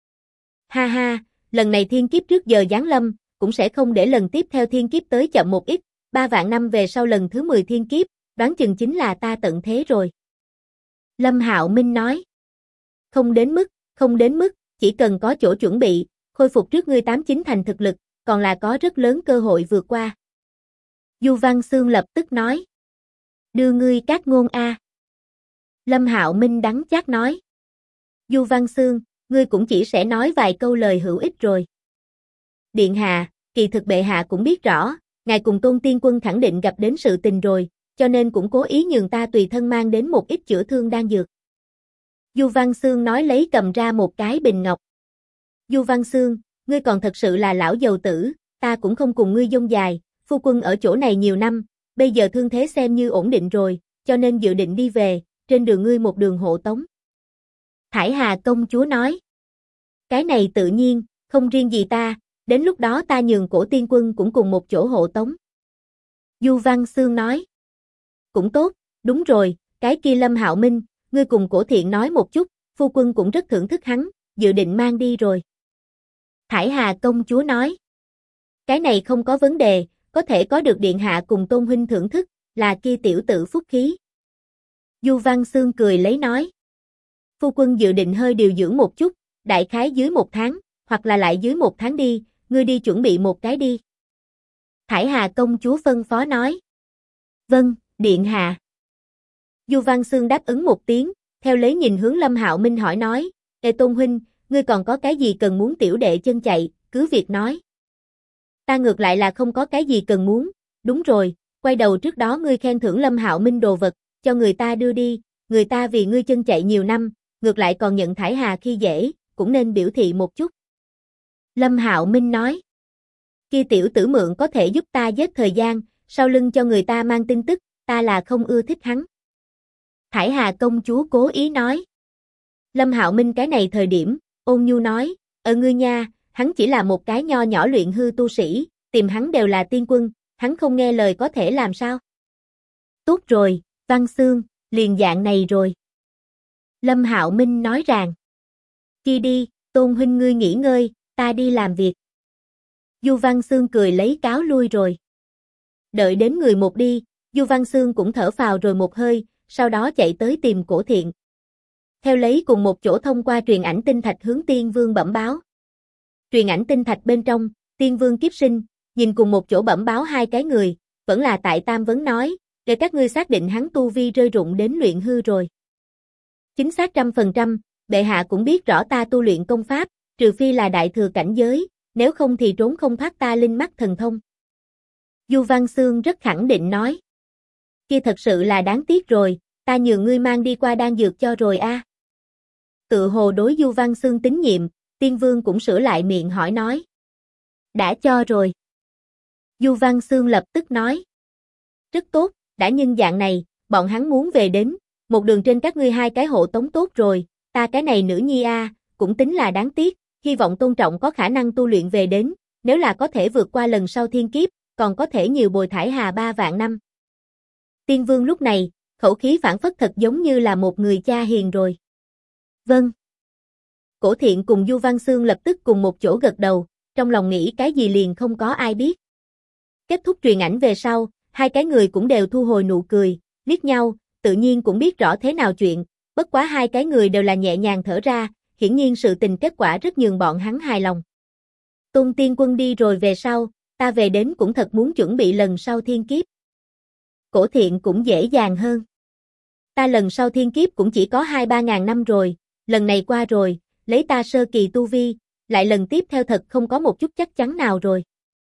Ha ha, lần này thiên kiếp trước giờ giáng lâm, cũng sẽ không để lần tiếp theo thiên kiếp tới chậm một ít, 3 vạn năm về sau lần thứ 10 thiên kiếp, đoán chừng chính là ta tận thế rồi. Lâm Hạo Minh nói. Không đến mức, chỉ cần có chỗ chuẩn bị, khôi phục trước ngươi 89 thành thực lực, còn là có rất lớn cơ hội vượt qua. Du Văn Xương lập tức nói. Đưa ngươi các ngôn a. Lâm Hạo Minh đắng chát nói. Du Văn Xương, ngươi cũng chỉ sẽ nói vài câu lời hữu ích rồi. Điện hạ, kỳ thực bệ hạ cũng biết rõ, ngài cùng Tôn Tiên Quân khẳng định gặp đến sự tình rồi, cho nên cũng cố ý nhường ta tùy thân mang đến một ít chữa thương đan dược. Du Văn Xương nói lấy cầm ra một cái bình ngọc. Du Văn Xương, ngươi còn thật sự là lão giàu tử, ta cũng không cùng ngươi dông dài, phu quân ở chỗ này nhiều năm, bây giờ thương thế xem như ổn định rồi, cho nên dự định đi về, trên đường ngươi một đường hộ tống. Thải Hà công chúa nói. Cái này tự nhiên, không riêng gì ta, đến lúc đó ta nhường Cổ Tiên Quân cũng cùng một chỗ hộ tống. Du Văn Xương nói. Cũng tốt, đúng rồi, cái kia Lâm Hạo Minh, ngươi cùng Cổ Thiện nói một chút, phu quân cũng rất thưởng thức hắn, dự định mang đi rồi. Thải Hà công chúa nói. Cái này không có vấn đề, có thể có được điện hạ cùng Tôn huynh thưởng thức, là kia tiểu tử phúc khí. Du Văn Xương cười lấy nói. Phu quân dự định hơi điều dưỡng một chút, đại khái dưới 1 tháng, hoặc là lại dưới 1 tháng đi, ngươi đi chuẩn bị một cái đi. Thải Hà công chúa phân phó nói. Vâng, điện hạ. Du Văn Xương đáp ứng một tiếng, theo lấy nhìn hướng Lâm Hạo Minh hỏi nói, Ê Tôn huynh, ngươi còn có cái gì cần muốn tiểu đệ chân chạy, cứ việc nói. Ta ngược lại là không có cái gì cần muốn, đúng rồi, quay đầu trước đó ngươi khen thưởng Lâm Hạo Minh đồ vật, cho người ta đưa đi, người ta vì ngươi chân chạy nhiều năm, ngược lại còn nhận Thải Hà khi dễ, cũng nên biểu thị một chút. Lâm Hạo Minh nói. Kia tiểu tử mượn có thể giúp ta giết thời gian, sau lưng cho người ta mang tin tức, ta là không ưa thích hắn. Thải Hà công chúa cố ý nói. Lâm Hạo Minh cái này thời điểm, ôn nhu nói, ngươi nha, hắn chỉ là một cái nho nhỏ luyện hư tu sĩ, tìm hắn đều là tiên quân, hắn không nghe lời có thể làm sao? Tốt rồi, Văn Xương, liền dạng này rồi. Lâm Hạo Minh nói rằng, chi đi, Tôn huynh ngươi nghỉ ngơi, ta đi làm việc. Du Văn Xương cười lấy cáo lui rồi. Đợi đến người một đi, Du Văn Xương cũng thở phào rồi một hơi, sau đó chạy tới tìm Cổ Thiện. Theo lấy cùng một chỗ thông qua truyền ảnh tinh thạch hướng Tiên Vương bẩm báo. Truyền ảnh tinh thạch bên trong, Tiên Vương kiếp sinh, nhìn cùng một chỗ bẩm báo hai cái người, vẫn là tại Tam Vấn nói, để các ngươi xác định hắn tu vi rơi rụng đến luyện hư rồi. Chính xác 100%, bệ hạ cũng biết rõ ta tu luyện công pháp, trừ phi là đại thừa cảnh giới, nếu không thì trốn không thoát ta linh mắt thần thông. Du Văn Xương rất khẳng định nói. Kia thật sự là đáng tiếc rồi, ta nhường ngươi mang đi qua đan dược cho rồi a. Tự hồ đối Du Văn Xương tín nhiệm, Tiên Vương cũng sửa lại miệng hỏi nói. Đã cho rồi. Du Văn Xương lập tức nói. Rất tốt, đã nhân dạng này, bọn hắn muốn về đến, một đường trên các ngươi hai cái hộ tống tốt rồi, ta cái này nữ nhi cũng tính là đáng tiếc, hy vọng Tôn Trọng có khả năng tu luyện về đến, nếu là có thể vượt qua lần sau thiên kiếp, còn có thể nhiều bồi Thải Hà 3 vạn năm. Tiên Vương lúc này, khẩu khí phảng phất thật giống như là một người cha hiền rồi. Vâng. Cổ Thiện cùng Du Văn Xương lập tức cùng một chỗ gật đầu, trong lòng nghĩ cái gì liền không có ai biết. Kết thúc truyền ảnh về sau, hai cái người cũng đều thu hồi nụ cười, liếc nhau, tự nhiên cũng biết rõ thế nào chuyện, bất quá hai cái người đều là nhẹ nhàng thở ra, hiển nhiên sự tình kết quả rất nhường bọn hắn hài lòng. Tôn Tiên Quân đi rồi về sau, ta về đến cũng thật muốn chuẩn bị lần sau thiên kiếp. Cổ Thiện cũng dễ dàng hơn. Ta lần sau thiên kiếp cũng chỉ có 2-3 ngàn năm rồi, lần này qua rồi, lấy ta sơ kỳ tu vi, lại lần tiếp theo thật không có một chút chắc chắn nào rồi.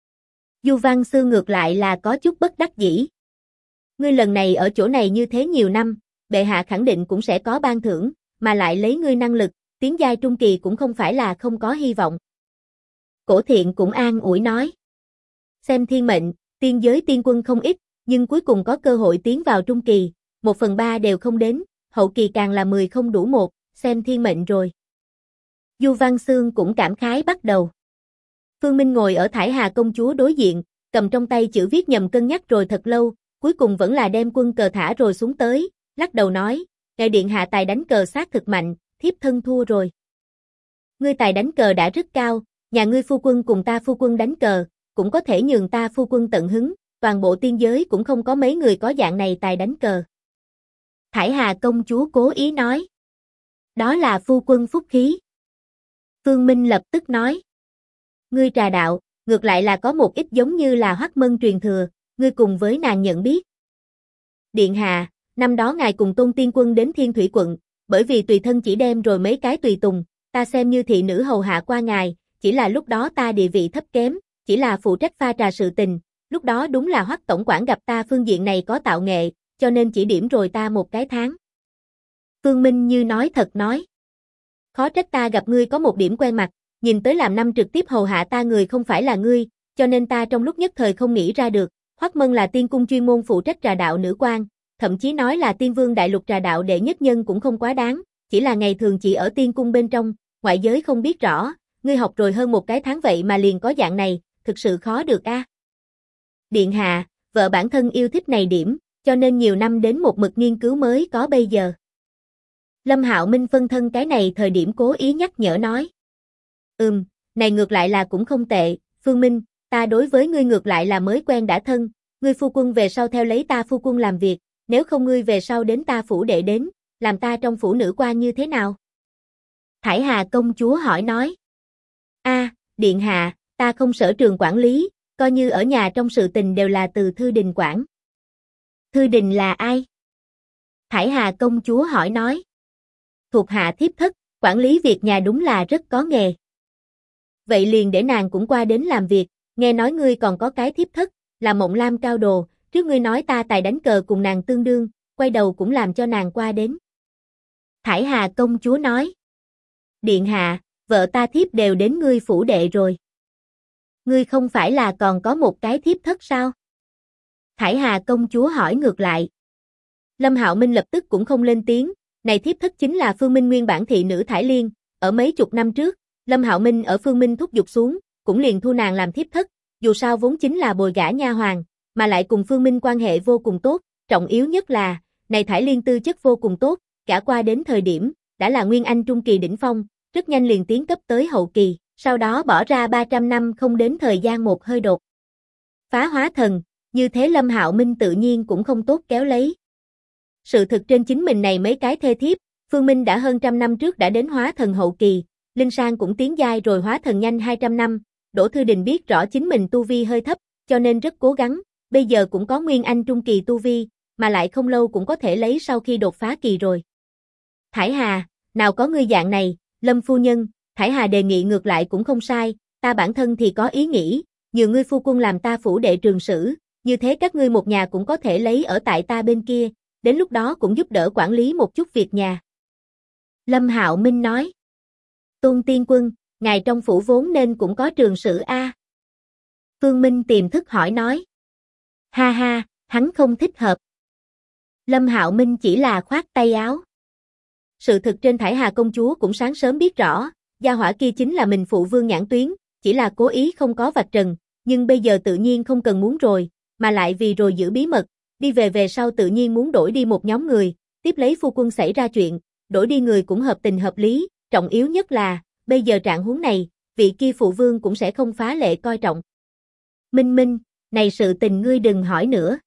Du Văn Xương ngược lại là có chút bất đắc dĩ. Ngươi lần này ở chỗ này như thế nhiều năm, bệ hạ khẳng định cũng sẽ có ban thưởng, mà lại lấy ngươi năng lực, tiến giai trung kỳ cũng không phải là không có hy vọng. Cổ Thiện cũng an ủi nói. Xem thiên mệnh, tiên giới tiên quân không ít, nhưng cuối cùng có cơ hội tiến vào trung kỳ, 1/3 đều không đến, hậu kỳ càng là 10 không đủ 1, xem thiên mệnh rồi. Du Văn Xương cũng cảm khái bắt đầu. Phương Minh ngồi ở Thải Hà công chúa đối diện, cầm trong tay chữ viết nhầm cân nhắc rồi thật lâu, cuối cùng vẫn là đem quân cờ thả rồi xuống tới, lắc đầu nói, ngài điện hạ tài đánh cờ xác thực mạnh, thiếp thân thua rồi. Ngươi tài đánh cờ đã rất cao, nhà ngươi phu quân cùng ta phu quân đánh cờ, cũng có thể nhường ta phu quân tận hứng, toàn bộ tiên giới cũng không có mấy người có dạng này tài đánh cờ. Thải Hà công chúa cố ý nói. Đó là phu quân phúc khí. Phương Minh lập tức nói. Ngươi trà đạo, ngược lại là có một ít giống như là Hoắc Mân truyền thừa, ngươi cùng với nàng nhận biết. Điện hạ, năm đó ngài cùng Tôn Tiên Quân đến Thiên Thủy quận, bởi vì tùy thân chỉ đem rồi mấy cái tùy tùng, ta xem như thị nữ hầu hạ qua ngài, chỉ là lúc đó ta địa vị thấp kém, chỉ là phụ trách pha trà sự tình, lúc đó đúng là Hoắc tổng quản gặp ta phương diện này có tạo nghệ, cho nên chỉ điểm rồi ta một cái tháng. Phương Minh như nói thật nói. Khó trách ta gặp ngươi có một điểm quen mặt, nhìn tới làm năm trực tiếp hầu hạ ta người không phải là ngươi, cho nên ta trong lúc nhất thời không nghĩ ra được, Hoắc Mân là tiên cung chuyên môn phụ trách trà đạo nữ quan, thậm chí nói là tiên vương đại lục trà đạo đệ nhất nhân cũng không quá đáng, chỉ là ngày thường chỉ ở tiên cung bên trong, ngoại giới không biết rõ, ngươi học rồi hơn một cái tháng vậy mà liền có dạng này, thực sự khó được a. Điện hạ, vợ bản thân yêu thích này điểm, cho nên nhiều năm đến một mực nghiên cứu mới có bây giờ. Lâm Hạo Minh phân thân cái này thời điểm cố ý nhắc nhở nói. Này ngược lại là cũng không tệ, Phương Minh, ta đối với ngươi ngược lại là mới quen đã thân, ngươi phu quân về sau theo lấy ta phu quân làm việc, nếu không ngươi về sau đến ta phủ đệ đến, làm ta trong phủ nữ quan như thế nào? Thải Hà công chúa hỏi nói. Điện hạ, ta không sở trường quản lý, coi như ở nhà trong sự tình đều là từ Thư Đình quản. Thư Đình là ai? Thải Hà công chúa hỏi nói. Thuộc hạ thiếp thất, quản lý việc nhà đúng là rất có nghề. Vậy liền để nàng cũng qua đến làm việc, nghe nói ngươi còn có cái thiếp thất, là Mộng Lam cao đồ, trước ngươi nói ta tài đánh cờ cùng nàng tương đương, quay đầu cũng làm cho nàng qua đến. Thải Hà công chúa nói. Điện hạ, vợ ta thiếp đều đến ngươi phủ đệ rồi. Ngươi không phải là còn có một cái thiếp thất sao? Thải Hà công chúa hỏi ngược lại. Lâm Hạo Minh lập tức cũng không lên tiếng, này thiếp thất chính là Phương Minh nguyên bản thị nữ Thải Liên, ở mấy chục năm trước, Lâm Hạo Minh ở Phương Minh thúc giục xuống, cũng liền thu nàng làm thiếp thất, dù sao vốn chính là bồi gả nha hoàn, mà lại cùng Phương Minh quan hệ vô cùng tốt, trọng yếu nhất là, này Thải Liên tư chất vô cùng tốt, gả qua đến thời điểm, đã là Nguyên Anh trung kỳ đỉnh phong, rất nhanh liền tiến cấp tới hậu kỳ, sau đó bỏ ra 300 năm không đến thời gian một hơi đột phá hóa thần, như thế Lâm Hạo Minh tự nhiên cũng không tốt kéo lấy. Sự thực trên chính mình này mấy cái thê thiếp, Phương Minh đã hơn trăm năm trước đã đến hóa thần hậu kỳ, Linh Sang cũng tiến giai rồi hóa thần nhanh 200 năm, Đỗ Thư Đình biết rõ chính mình tu vi hơi thấp, cho nên rất cố gắng, bây giờ cũng có Nguyên Anh trung kỳ tu vi, mà lại không lâu cũng có thể lấy sau khi đột phá kỳ rồi. Thải Hà, nào có ngươi dạng này, Lâm phu nhân, Thải Hà đề nghị ngược lại cũng không sai, ta bản thân thì có ý nghĩ, nhờ ngươi phu quân làm ta phủ đệ trường sử, như thế các ngươi một nhà cũng có thể lấy ở tại ta bên kia, đến lúc đó cũng giúp đỡ quản lý một chút việc nhà. Lâm Hạo Minh nói. Tôn Tiên Quân, ngài trong phủ vốn nên cũng có trường sử a. Phương Minh tiềm thức hỏi nói. Ha ha, hắn không thích hợp. Lâm Hạo Minh chỉ là khoát tay áo. Sự thực trên Thải Hà công chúa cũng sáng sớm biết rõ, gia hỏa kia chính là mình phụ vương Nhãn Tuyến, chỉ là cố ý không có vạch trần, nhưng bây giờ tự nhiên không cần muốn rồi, mà lại vì rồi giữ bí mật, đi về sau tự nhiên muốn đổi đi một nhóm người, tiếp lấy phu quân xảy ra chuyện, đổi đi người cũng hợp tình hợp lý, trọng yếu nhất là, bây giờ trạng huống này, vị kia phụ vương cũng sẽ không phá lệ coi trọng. Minh Minh, này sự tình ngươi đừng hỏi nữa.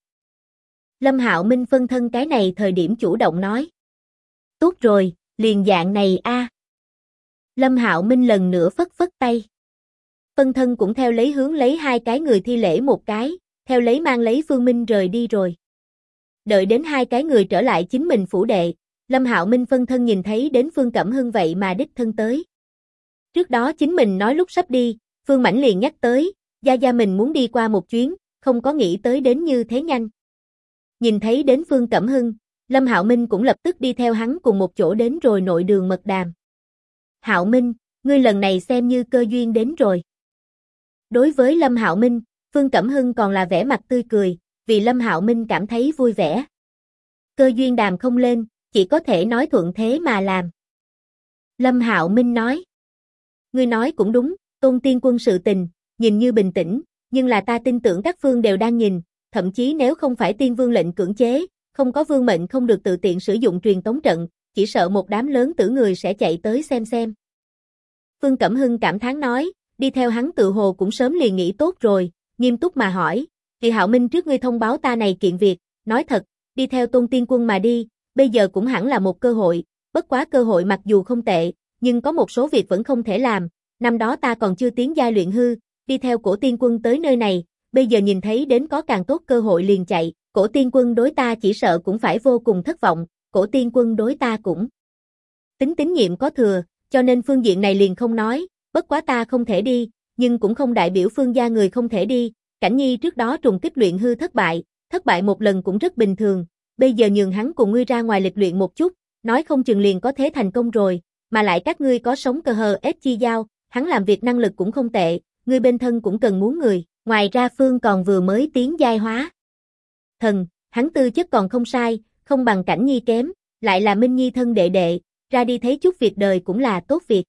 Lâm Hạo Minh phân thân cái này thời điểm chủ động nói. Tốt rồi, liền dạng này a. Lâm Hạo Minh lần nữa phất phất tay. Phân thân cũng theo lấy hướng lấy hai cái người thi lễ một cái, theo lấy mang lấy Phương Minh rời đi rồi. Đợi đến hai cái người trở lại chính mình phủ đệ, Lâm Hạo Minh phân thân nhìn thấy đến Phương Cẩm Hưng vậy mà đích thân tới. Trước đó chính mình nói lúc sắp đi, Phương Mãnh liền nhắc tới, gia mình muốn đi qua một chuyến, không có nghĩ tới đến như thế nhanh. Nhìn thấy đến Phương Cẩm Hưng, Lâm Hạo Minh cũng lập tức đi theo hắn cùng một chỗ đến rồi nội đường mật đàm. Hạo Minh, ngươi lần này xem như cơ duyên đến rồi. Đối với Lâm Hạo Minh, Phương Cẩm Hưng còn là vẻ mặt tươi cười, vì Lâm Hạo Minh cảm thấy vui vẻ. Cơ duyên đàm không lên, chỉ có thể nói thuận thế mà làm. Lâm Hạo Minh nói. Ngươi nói cũng đúng, Tôn Tiên Quân sự tình, nhìn như bình tĩnh, nhưng là ta tin tưởng các phương đều đang nhìn, thậm chí nếu không phải Tiên Vương lệnh cưỡng chế, không có vương mệnh không được tự tiện sử dụng truyền tống trận, chỉ sợ một đám lớn tử người sẽ chạy tới xem. Phương Cẩm Hưng cảm thán nói, đi theo hắn tự hồ cũng sớm liền nghĩ tốt rồi, nghiêm túc mà hỏi, thì Hạo Minh trước ngươi thông báo ta này kiện việc, nói thật, đi theo Tôn Tiên Quân mà đi, bây giờ cũng hẳn là một cơ hội, bất quá cơ hội mặc dù không tệ, nhưng có một số việc vẫn không thể làm, năm đó ta còn chưa tiến giai luyện hư, đi theo Cổ Tiên Quân tới nơi này, bây giờ nhìn thấy đến có càng tốt cơ hội liền chạy, Cổ Tiên Quân đối ta chỉ sợ cũng phải vô cùng thất vọng, Cổ Tiên Quân đối ta cũng tín nhiệm có thừa, cho nên phương diện này liền không nói, bất quá ta không thể đi, nhưng cũng không đại biểu Phương gia người không thể đi, Cảnh Nhi trước đó trùng kích luyện hư thất bại một lần cũng rất bình thường, bây giờ nhường hắn cùng ngươi ra ngoài lịch luyện một chút, nói không chừng liền có thể thành công rồi, mà lại các ngươi có sống cờ hờ ép chi giao, hắn làm việc năng lực cũng không tệ, ngươi bên thân cũng cần muốn người, ngoài ra Phương còn vừa mới tiến giai hóa thần, hắn tư chất còn không sai, không bằng Cảnh Nhi kém, lại là Minh Nhi thân đệ đệ, ra đi thấy chút việc đời cũng là tốt việc.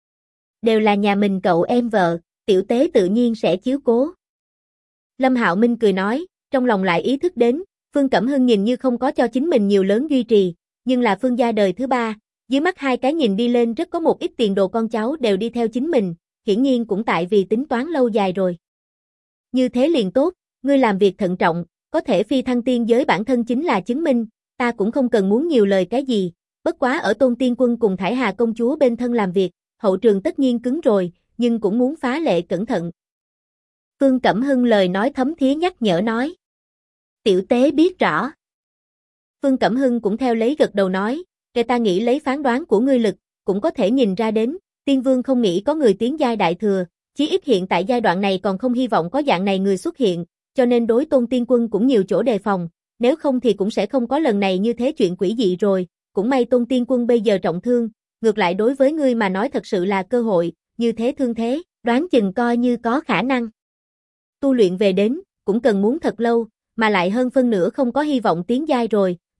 Đều là nhà mình cậu em vợ, tiểu tế tự nhiên sẽ chiếu cố. Lâm Hạo Minh cười nói, trong lòng lại ý thức đến, Phương Cẩm Hưng nhìn như không có cho chính mình nhiều lớn duy trì, nhưng là Phương gia đời thứ ba, dưới mắt hai cái nhìn đi lên rất có một ít tiền đồ con cháu đều đi theo chính mình, hiển nhiên cũng tại vì tính toán lâu dài rồi. Như thế liền tốt, ngươi làm việc thận trọng, có thể phi thăng tiên giới bản thân chính là chứng minh, ta cũng không cần muốn nhiều lời cái gì, bất quá ở Tôn Tiên Quân cùng Thải Hà công chúa bên thân làm việc, hậu trường tất nhiên cứng rồi, nhưng cũng muốn phá lệ cẩn thận. Phương Cẩm Hưng lời nói thấm thía nhắc nhở nói. Tiểu tế biết rõ. Phương Cẩm Hưng cũng theo lấy gật đầu nói, kể ta nghĩ lấy phán đoán của ngươi lực, cũng có thể nhìn ra đến, Tiên Vương không nghĩ có người tiến giai đại thừa, chí ít hiện tại giai đoạn này còn không hy vọng có dạng này người xuất hiện, cho nên đối Tôn Tiên Quân cũng nhiều chỗ đề phòng, nếu không thì cũng sẽ không có lần này như thế chuyện quỷ dị rồi, cũng may Tôn Tiên Quân bây giờ trọng thương, ngược lại đối với ngươi mà nói thật sự là cơ hội, như thế thương thế, đoán chừng coi như có khả năng. Tu luyện về đến, cũng cần muốn thật lâu, mà lại hơn phân nửa không có hy vọng tiến giai rồi,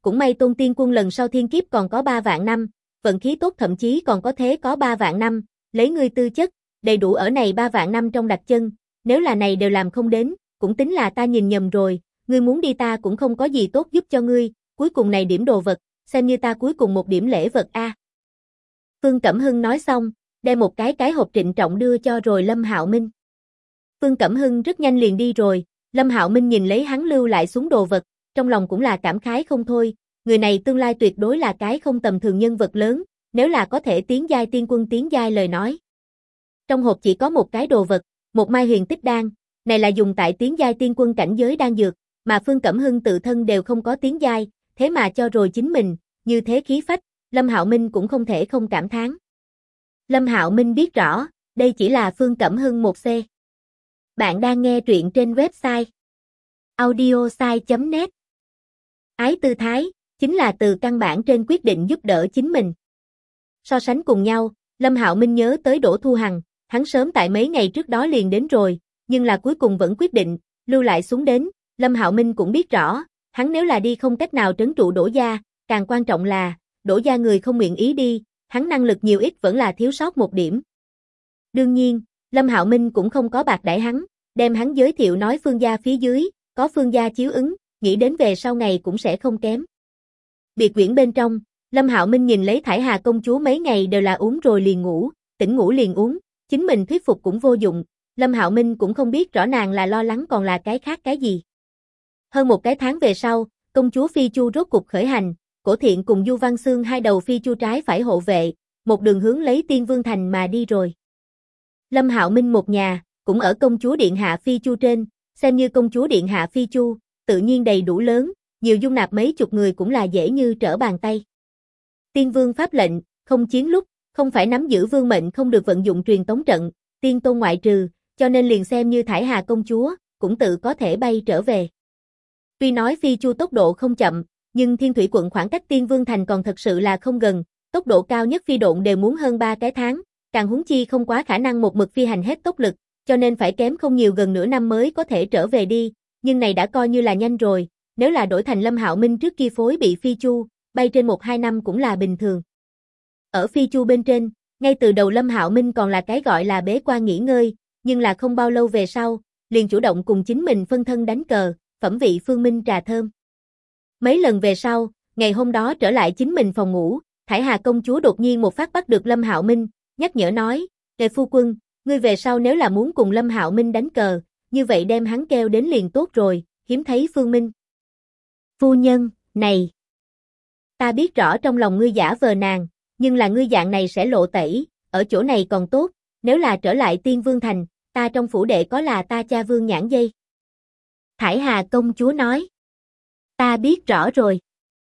cũng may Tôn Tiên Quân lần sau thiên kiếp còn có 3 vạn năm, vận khí tốt thậm chí còn có thế có 3 vạn năm, lấy ngươi tư chất, đầy đủ ở này 3 vạn năm trong đặt chân, nếu là này đều làm không đến, cũng tính là ta nhìn nhầm rồi, ngươi muốn đi ta cũng không có gì tốt giúp cho ngươi, cuối cùng này điểm đồ vật, xem như ta cuối cùng một điểm lễ vật a. Phương Cẩm Hưng nói xong, đem một cái hộp trịnh trọng đưa cho rồi Lâm Hạo Minh. Phương Cẩm Hưng rất nhanh liền đi rồi, Lâm Hạo Minh nhìn lấy hắn lưu lại xuống đồ vật, trong lòng cũng là cảm khái không thôi, người này tương lai tuyệt đối là cái không tầm thường nhân vật lớn, nếu là có thể tiến giai tiên quân tiến giai lời nói. Trong hộp chỉ có một cái đồ vật, một mai huyền tích đan, này là dùng tại tiến giai tiên quân cảnh giới đan dược, mà Phương Cẩm Hưng tự thân đều không có tiến giai, thế mà cho rồi chính mình, như thế khí phách, Lâm Hạo Minh cũng không thể không cảm thán. Lâm Hạo Minh biết rõ, đây chỉ là Phương Cẩm Hưng một C. Bạn đang nghe truyện trên website audiosai.net. Ái tư thái, chính là từ căn bản trên quyết định giúp đỡ chính mình. So sánh cùng nhau, Lâm Hạo Minh nhớ tới Đỗ Thu Hằng, hắn sớm tại mấy ngày trước đó liền đến rồi, nhưng là cuối cùng vẫn quyết định, lưu lại xuống đến, Lâm Hạo Minh cũng biết rõ, hắn nếu là đi không cách nào trấn trụ Đỗ gia, càng quan trọng là, Đỗ gia người không nguyện ý đi, hắn năng lực nhiều ít vẫn là thiếu sót một điểm. Đương nhiên, Lâm Hạo Minh cũng không có bạc đãi hắn, đem hắn giới thiệu nói Phương gia phía dưới, có Phương gia chiếu ứng, nghĩ đến về sau ngày cũng sẽ không kém. Biệt viện bên trong, Lâm Hạo Minh nhìn lấy Thải Hà công chúa mấy ngày đều là uống rồi liền ngủ, tỉnh ngủ liền uống, chính mình thuyết phục cũng vô dụng, Lâm Hạo Minh cũng không biết rõ nàng là lo lắng còn là cái khác cái gì. Hơn một cái tháng về sau, công chúa Phi Chu rốt cục khởi hành, Cổ Thiện cùng Du Văn Xương hai đầu Phi Chu trái phải hộ vệ, một đường hướng lấy Tiên Vương Thành mà đi rồi. Lâm Hạo Minh một nhà, cũng ở công chúa điện hạ Phi Chu trên, xem như công chúa điện hạ Phi Chu, tự nhiên đầy đủ lớn, nhiều dung nạp mấy chục người cũng là dễ như trở bàn tay. Tiên Vương pháp lệnh, không chiến lúc, không phải nắm giữ vương mệnh không được vận dụng truyền tống trận, tiên tôn ngoại trừ, cho nên liền xem như Thải Hà công chúa, cũng tự có thể bay trở về. Tuy nói Phi Chu tốc độ không chậm, nhưng Thiên Thủy quận khoảng cách Tiên Vương Thành còn thật sự là không gần, tốc độ cao nhất phi độn đều muốn hơn 3 cái tháng, càng huống chi không quá khả năng một mực phi hành hết tốc lực, cho nên phải kém không nhiều gần nửa năm mới có thể trở về đi, nhưng này đã coi như là nhanh rồi, nếu là đổi thành Lâm Hạo Minh trước kia phối bị Phi Chu, bay trên 1-2 năm cũng là bình thường. Ở Phi Chu bên trên, ngay từ đầu Lâm Hạo Minh còn là cái gọi là bế quan nghỉ ngơi, nhưng là không bao lâu về sau, liền chủ động cùng chính mình phân thân đánh cờ, phẩm vị phương minh trà thơm. Mấy lần về sau, ngày hôm đó trở lại chính mình phòng ngủ, Thải Hà công chúa đột nhiên một phát bắt được Lâm Hạo Minh, nhắc nhở nói, "Kệ phu quân, ngươi về sau nếu là muốn cùng Lâm Hạo Minh đánh cờ, như vậy đem hắn kêu đến liền tốt rồi, hiếm thấy Phương Minh." "Phu nhân, này, ta biết rõ trong lòng ngươi giả vờ nàng, nhưng là ngươi dạng này sẽ lộ tẩy, ở chỗ này còn tốt, nếu là trở lại Tiên Vương Thành, ta trong phủ đệ có là ta cha Vương Nhãn dây." Thải Hà công chúa nói, "Ta biết rõ rồi."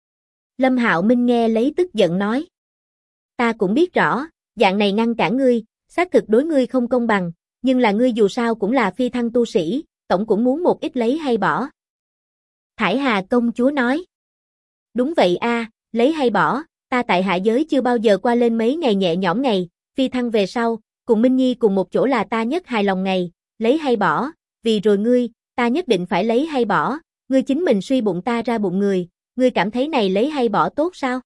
Lâm Hạo Minh nghe lấy tức giận nói, "Ta cũng biết rõ, dạng này ngăn cản ngươi, xác thực đối ngươi không công bằng, nhưng là ngươi dù sao cũng là phi thăng tu sĩ, tổng cũng muốn một ít lấy hay bỏ." Thải Hà công chúa nói, "Đúng vậy a, lấy hay bỏ, ta tại hạ giới chưa bao giờ qua lên mấy ngày nhẹ nhõm ngày, phi thăng về sau, cùng Minh Nhi cùng một chỗ là ta nhất hài lòng ngày, lấy hay bỏ, vì rồi ngươi, ta nhất định phải lấy hay bỏ, ngươi chính mình suy bụng ta ra bụng người, ngươi cảm thấy này lấy hay bỏ tốt sao?"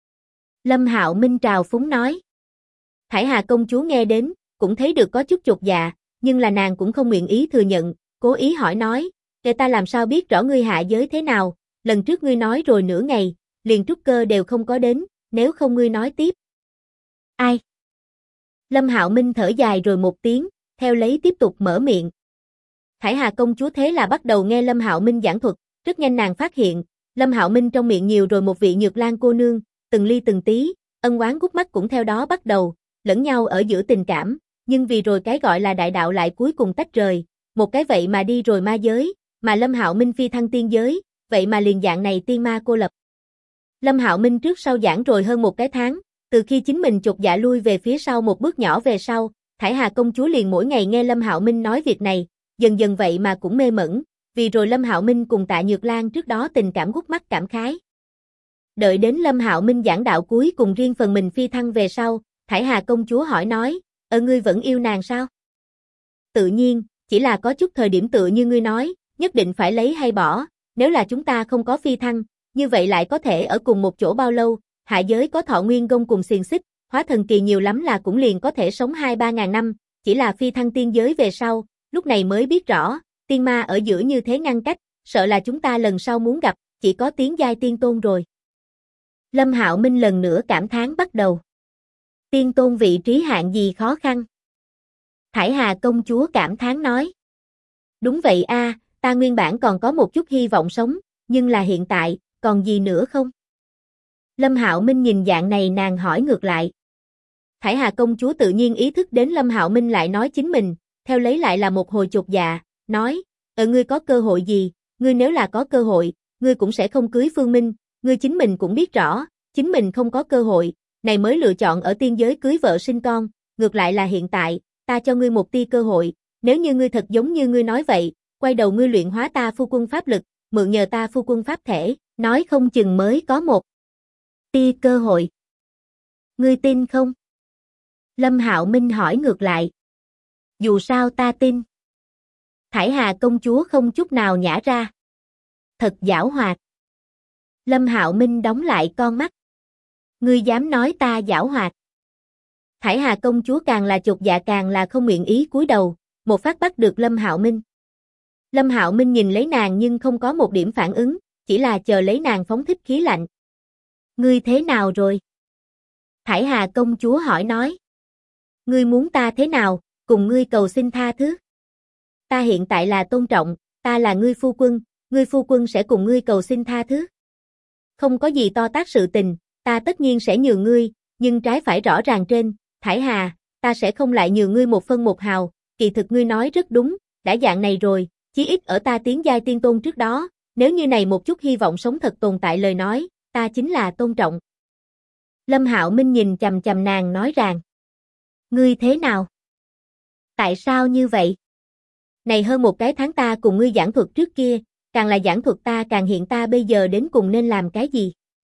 Lâm Hạo Minh trào phúng nói. Thải Hà công chúa nghe đến, cũng thấy được có chút chột dạ, nhưng là nàng cũng không nguyện ý thừa nhận, cố ý hỏi nói, "Để ta làm sao biết rõ ngươi hạ giới thế nào, lần trước ngươi nói rồi nửa ngày, liền trúc cơ đều không có đến, nếu không ngươi nói tiếp." "Ai?" Lâm Hạo Minh thở dài rồi một tiếng, theo lấy tiếp tục mở miệng. Thải Hà công chúa thế là bắt đầu nghe Lâm Hạo Minh giảng thuật, rất nhanh nàng phát hiện, Lâm Hạo Minh trong miệng nhiều rồi một vị Nhược Lan cô nương, từng ly từng tí, ân oán gút mắt cũng theo đó bắt đầu, lẫn nhau ở giữa tình cảm, nhưng vì rồi cái gọi là đại đạo lại cuối cùng tách rời, một cái vậy mà đi rồi ma giới, mà Lâm Hạo Minh phi thăng tiên giới, vậy mà liền dạng này tiên ma cô lập. Lâm Hạo Minh trước sau giảng rồi hơn một cái tháng, từ khi chính mình chột dạ lui về phía sau một bước nhỏ về sau, Thải Hà công chúa liền mỗi ngày nghe Lâm Hạo Minh nói việc này, dần dần vậy mà cũng mê mẩn, vì rồi Lâm Hạo Minh cùng Tạ Nhược Lan trước đó tình cảm gút mắt cảm khái. Đợi đến Lâm Hạo Minh giảng đạo cuối cùng riêng phần mình phi thăng về sau, Thải Hà công chúa hỏi nói, ngươi vẫn yêu nàng sao?" "Tự nhiên, chỉ là có chút thời điểm tựa như ngươi nói, nhất định phải lấy hay bỏ, nếu là chúng ta không có phi thăng, như vậy lại có thể ở cùng một chỗ bao lâu, hạ giới có thọ nguyên gông cùng xiềng xích, hóa thần kỳ nhiều lắm là cũng liền có thể sống 2-3 ngàn năm, chỉ là phi thăng tiên giới về sau, lúc này mới biết rõ, tiên ma ở giữa như thế ngăn cách, sợ là chúng ta lần sau muốn gặp, chỉ có tiến giai tiên tôn rồi. Lâm Hạo Minh lần nữa cảm thán bắt đầu. Tiên tôn vị trí hạng gì khó khăn? Thải Hà công chúa cảm thán nói. Đúng vậy a, ta nguyên bản còn có một chút hy vọng sống, nhưng là hiện tại, còn gì nữa không? Lâm Hạo Minh nhìn dạng này nàng hỏi ngược lại. Thải Hà công chúa tự nhiên ý thức đến Lâm Hạo Minh lại nói chính mình, theo lấy lại là một hồi chột dạ, nói, ngươi có cơ hội gì, ngươi nếu là có cơ hội, ngươi cũng sẽ không cưới Phương Minh, ngươi chính mình cũng biết rõ, chính mình không có cơ hội, này mới lựa chọn ở tiên giới cưới vợ sinh con, ngược lại là hiện tại, ta cho ngươi một tia cơ hội, nếu như ngươi thật giống như ngươi nói vậy, quay đầu ngươi luyện hóa ta phu quân pháp lực, mượn nhờ ta phu quân pháp thể, nói không chừng mới có một tia cơ hội. Ngươi tin không? Lâm Hạo Minh hỏi ngược lại. Dù sao ta tin. Thải Hà công chúa không chút nào nhả ra. Thật giảo hoạt. Lâm Hạo Minh đóng lại con mắt. Ngươi dám nói ta giảo hoạt? Thải Hà công chúa càng là chột dạ càng là không nguyện ý cúi đầu, một phát bắt được Lâm Hạo Minh. Lâm Hạo Minh nhìn lấy nàng nhưng không có một điểm phản ứng, chỉ là chờ lấy nàng phóng thích khí lạnh. Ngươi thế nào rồi? Thải Hà công chúa hỏi nói. Ngươi muốn ta thế nào, cùng ngươi cầu xin tha thứ? Ta hiện tại là tôn trọng, ta là ngươi phu quân sẽ cùng ngươi cầu xin tha thứ. Không có gì to tát sự tình, ta tất nhiên sẽ nhường ngươi, nhưng trái phải rõ ràng trên, Thải Hà, ta sẽ không lại nhường ngươi một phân một hào, kỳ thực ngươi nói rất đúng, đã dạng này rồi, chí ít ở ta tiến giai tiên tôn trước đó, nếu như này một chút hy vọng sống thật tồn tại lời nói, ta chính là tôn trọng. Lâm Hạo Minh nhìn chằm chằm nàng nói rằng, ngươi thế nào? Tại sao như vậy? Này hơn một cái tháng ta cùng ngươi giảng thuật trước kia, càng là giảng thuật ta càng hiện ta bây giờ đến cùng nên làm cái gì?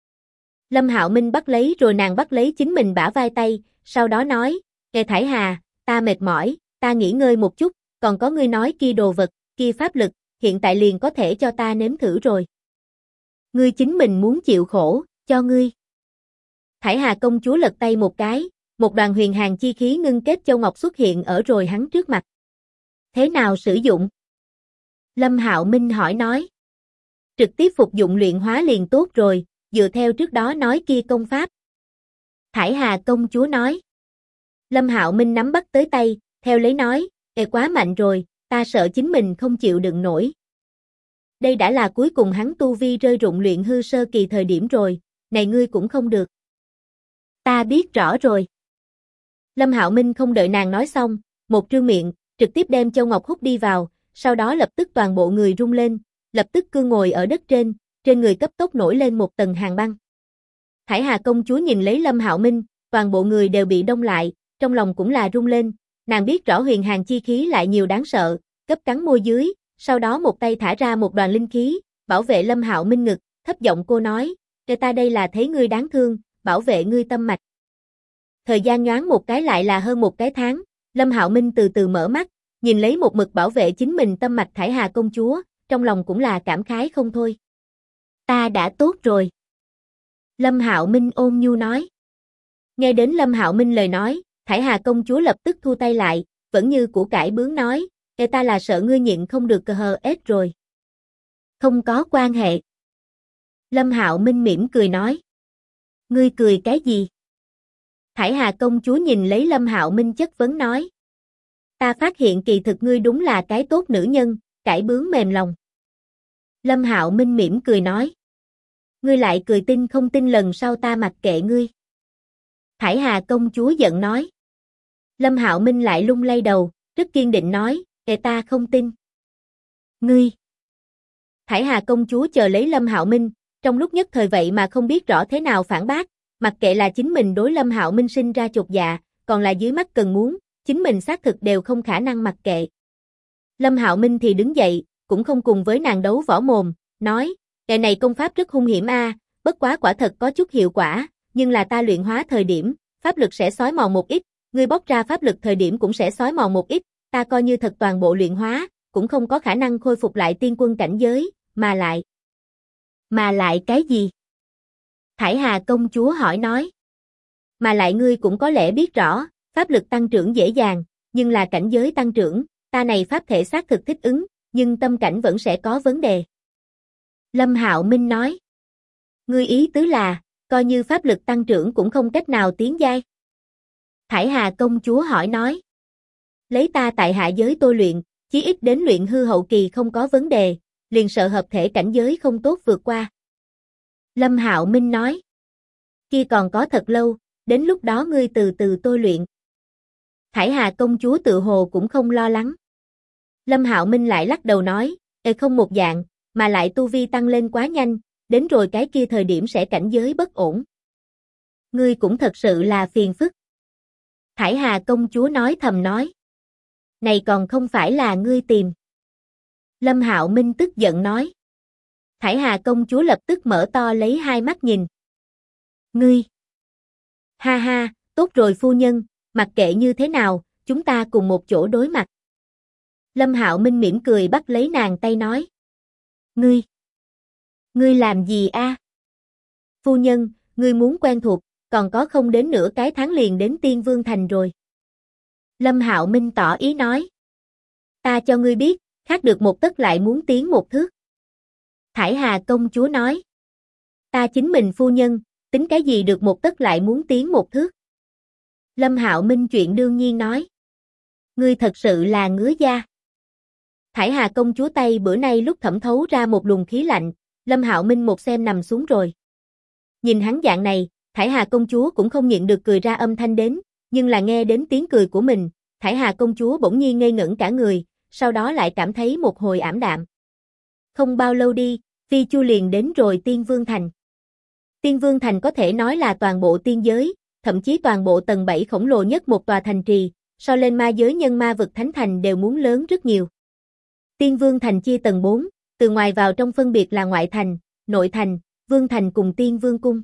Lâm Hạo Minh bắt lấy rồi nàng bắt lấy chính mình bả vai tay, sau đó nói, Kệ Thải Hà, ta mệt mỏi, ta nghỉ ngơi một chút, còn có ngươi nói kia đồ vật, kia pháp lực, hiện tại liền có thể cho ta nếm thử rồi. Ngươi chính mình muốn chịu khổ, cho ngươi. Thải Hà công chúa lật tay một cái, một đoàn huyền hàn chi khí ngưng kết châu ngọc xuất hiện ở rồi hắn trước mặt. Thế nào sử dụng? Lâm Hạo Minh hỏi nói. Trực tiếp phục dụng luyện hóa liền tốt rồi, dựa theo trước đó nói kia công pháp. Thải Hà công chúa nói. Lâm Hạo Minh nắm bắt tới tay, theo lấy nói, quá mạnh rồi, ta sợ chính mình không chịu đựng nổi. Đây đã là cuối cùng hắn tu vi rơi rụng luyện hư sơ kỳ thời điểm rồi, này ngươi cũng không được. Ta biết rõ rồi. Lâm Hạo Minh không đợi nàng nói xong, một trương miệng, trực tiếp đem châu ngọc hút đi vào, sau đó lập tức toàn bộ người rung lên, lập tức cương ngồi ở đất trên người cấp tốc nổi lên một tầng hàn băng. Thải Hà công chúa nhìn lấy Lâm Hạo Minh, toàn bộ người đều bị đông lại, trong lòng cũng là rung lên, nàng biết rõ huyền hàn chi khí lại nhiều đáng sợ, cấp cắn môi dưới, sau đó một tay thả ra một đoàn linh khí, bảo vệ Lâm Hạo Minh ngực, thấp giọng cô nói, "Kể ta đây là thấy ngươi đáng thương, bảo vệ ngươi tâm mạch." Thời gian nhoáng một cái lại là hơn một cái tháng, Lâm Hạo Minh từ từ mở mắt, nhìn lấy một mực bảo vệ chính mình tâm mạch Thải Hà công chúa, trong lòng cũng là cảm khái không thôi. Ta đã tốt rồi. Lâm Hạo Minh ôn nhu nói. Nghe đến Lâm Hạo Minh lời nói, Thải Hà công chúa lập tức thu tay lại, vẫn như củ cải bướng nói, "Kể ta là sợ ngươi nhịn không được ết rồi." Không có quan hệ. Lâm Hạo Minh mỉm cười nói. Ngươi cười cái gì? Thải Hà công chúa nhìn lấy Lâm Hạo Minh chất vấn nói. Ta phát hiện kỳ thực ngươi đúng là cái tốt nữ nhân, cải bướng mềm lòng. Lâm Hạo Minh mỉm cười nói. Ngươi lại cười tin không tin lần sau ta mặc kệ ngươi. Thải Hà công chúa giận nói. Lâm Hạo Minh lại lung lay đầu, rất kiên định nói, kệ ta không tin. Ngươi. Thải Hà công chúa chờ lấy Lâm Hạo Minh, trong lúc nhất thời vậy mà không biết rõ thế nào phản bác, mặc kệ là chính mình đối Lâm Hạo Minh sinh ra chột dạ, còn là dưới mắt cần muốn, chính mình xác thực đều không khả năng mặc kệ. Lâm Hạo Minh thì đứng dậy, cũng không cùng với nàng đấu võ mồm, nói, cái này công pháp rất hung hiểm bất quá quả thật có chút hiệu quả, nhưng là ta luyện hóa thời điểm, pháp lực sẽ xói mòn một ít, ngươi bóc ra pháp lực thời điểm cũng sẽ xói mòn một ít, ta coi như thật toàn bộ luyện hóa, cũng không có khả năng khôi phục lại tiên quân cảnh giới, mà Mà lại cái gì? Thải Hà công chúa hỏi nói. Mà lại ngươi cũng có lẽ biết rõ, pháp lực tăng trưởng dễ dàng, nhưng là cảnh giới tăng trưởng, ta này pháp thể xác thực thích ứng, nhưng tâm cảnh vẫn sẽ có vấn đề. Lâm Hạo Minh nói. Ngươi ý tứ là, coi như pháp lực tăng trưởng cũng không cách nào tiến giai. Thải Hà công chúa hỏi nói. Lấy ta tại hạ giới tôi luyện, chí ít đến luyện hư hậu kỳ không có vấn đề, liền sợ hợp thể cảnh giới không tốt vượt qua. Lâm Hạo Minh nói. Kia còn có thật lâu, đến lúc đó ngươi từ từ tôi luyện. Thải Hà công chúa tự hồ cũng không lo lắng. Lâm Hạo Minh lại lắc đầu nói, không một dạng, mà lại tu vi tăng lên quá nhanh, đến rồi cái kia thời điểm sẽ cảnh giới bất ổn. Ngươi cũng thật sự là phiền phức. Thải Hà công chúa nói thầm nói. Này còn không phải là ngươi tìm. Lâm Hạo Minh tức giận nói. Thải Hà công chúa lập tức mở to lấy hai mắt nhìn. Ngươi! Ha ha, tốt rồi phu nhân, mặc kệ như thế nào, chúng ta cùng một chỗ đối mặt. Lâm Hạo Minh mỉm cười bắt lấy nàng tay nói. Ngươi! Ngươi làm gì a? Phu nhân, ngươi muốn quen thuộc, còn có không đến nửa cái tháng liền đến Tiên Vương Thành rồi. Lâm Hạo Minh tỏ ý nói. Ta cho ngươi biết, khác được một tấc lại muốn tiến một thước. Thải Hà công chúa nói. Ta chính mình phu nhân, tính cái gì được một tấc lại muốn tiến một thước. Lâm Hạo Minh chuyện đương nhiên nói. Ngươi thật sự là ngứa da. Thải Hà công chúa tay bữa nay lúc thẩm thấu ra một luồng khí lạnh, Lâm Hạo Minh một xem nằm xuống rồi. Nhìn hắn dạng này, Thải Hà công chúa cũng không nhịn được cười ra âm thanh đến, nhưng là nghe đến tiếng cười của mình, Thải Hà công chúa bỗng nhiên ngây ngẩn cả người, sau đó lại cảm thấy một hồi ảm đạm. Không bao lâu đi, Phi Chu liền đến rồi Tiên Vương Thành. Tiên Vương Thành có thể nói là toàn bộ tiên giới, thậm chí toàn bộ tầng 7 khổng lồ nhất một tòa thành trì, so lên ma giới nhân ma vực thánh thành đều muốn lớn rất nhiều. Tiên Vương Thành chia tầng 4, từ ngoài vào trong phân biệt là ngoại thành, nội thành, Vương Thành cùng Tiên Vương Cung.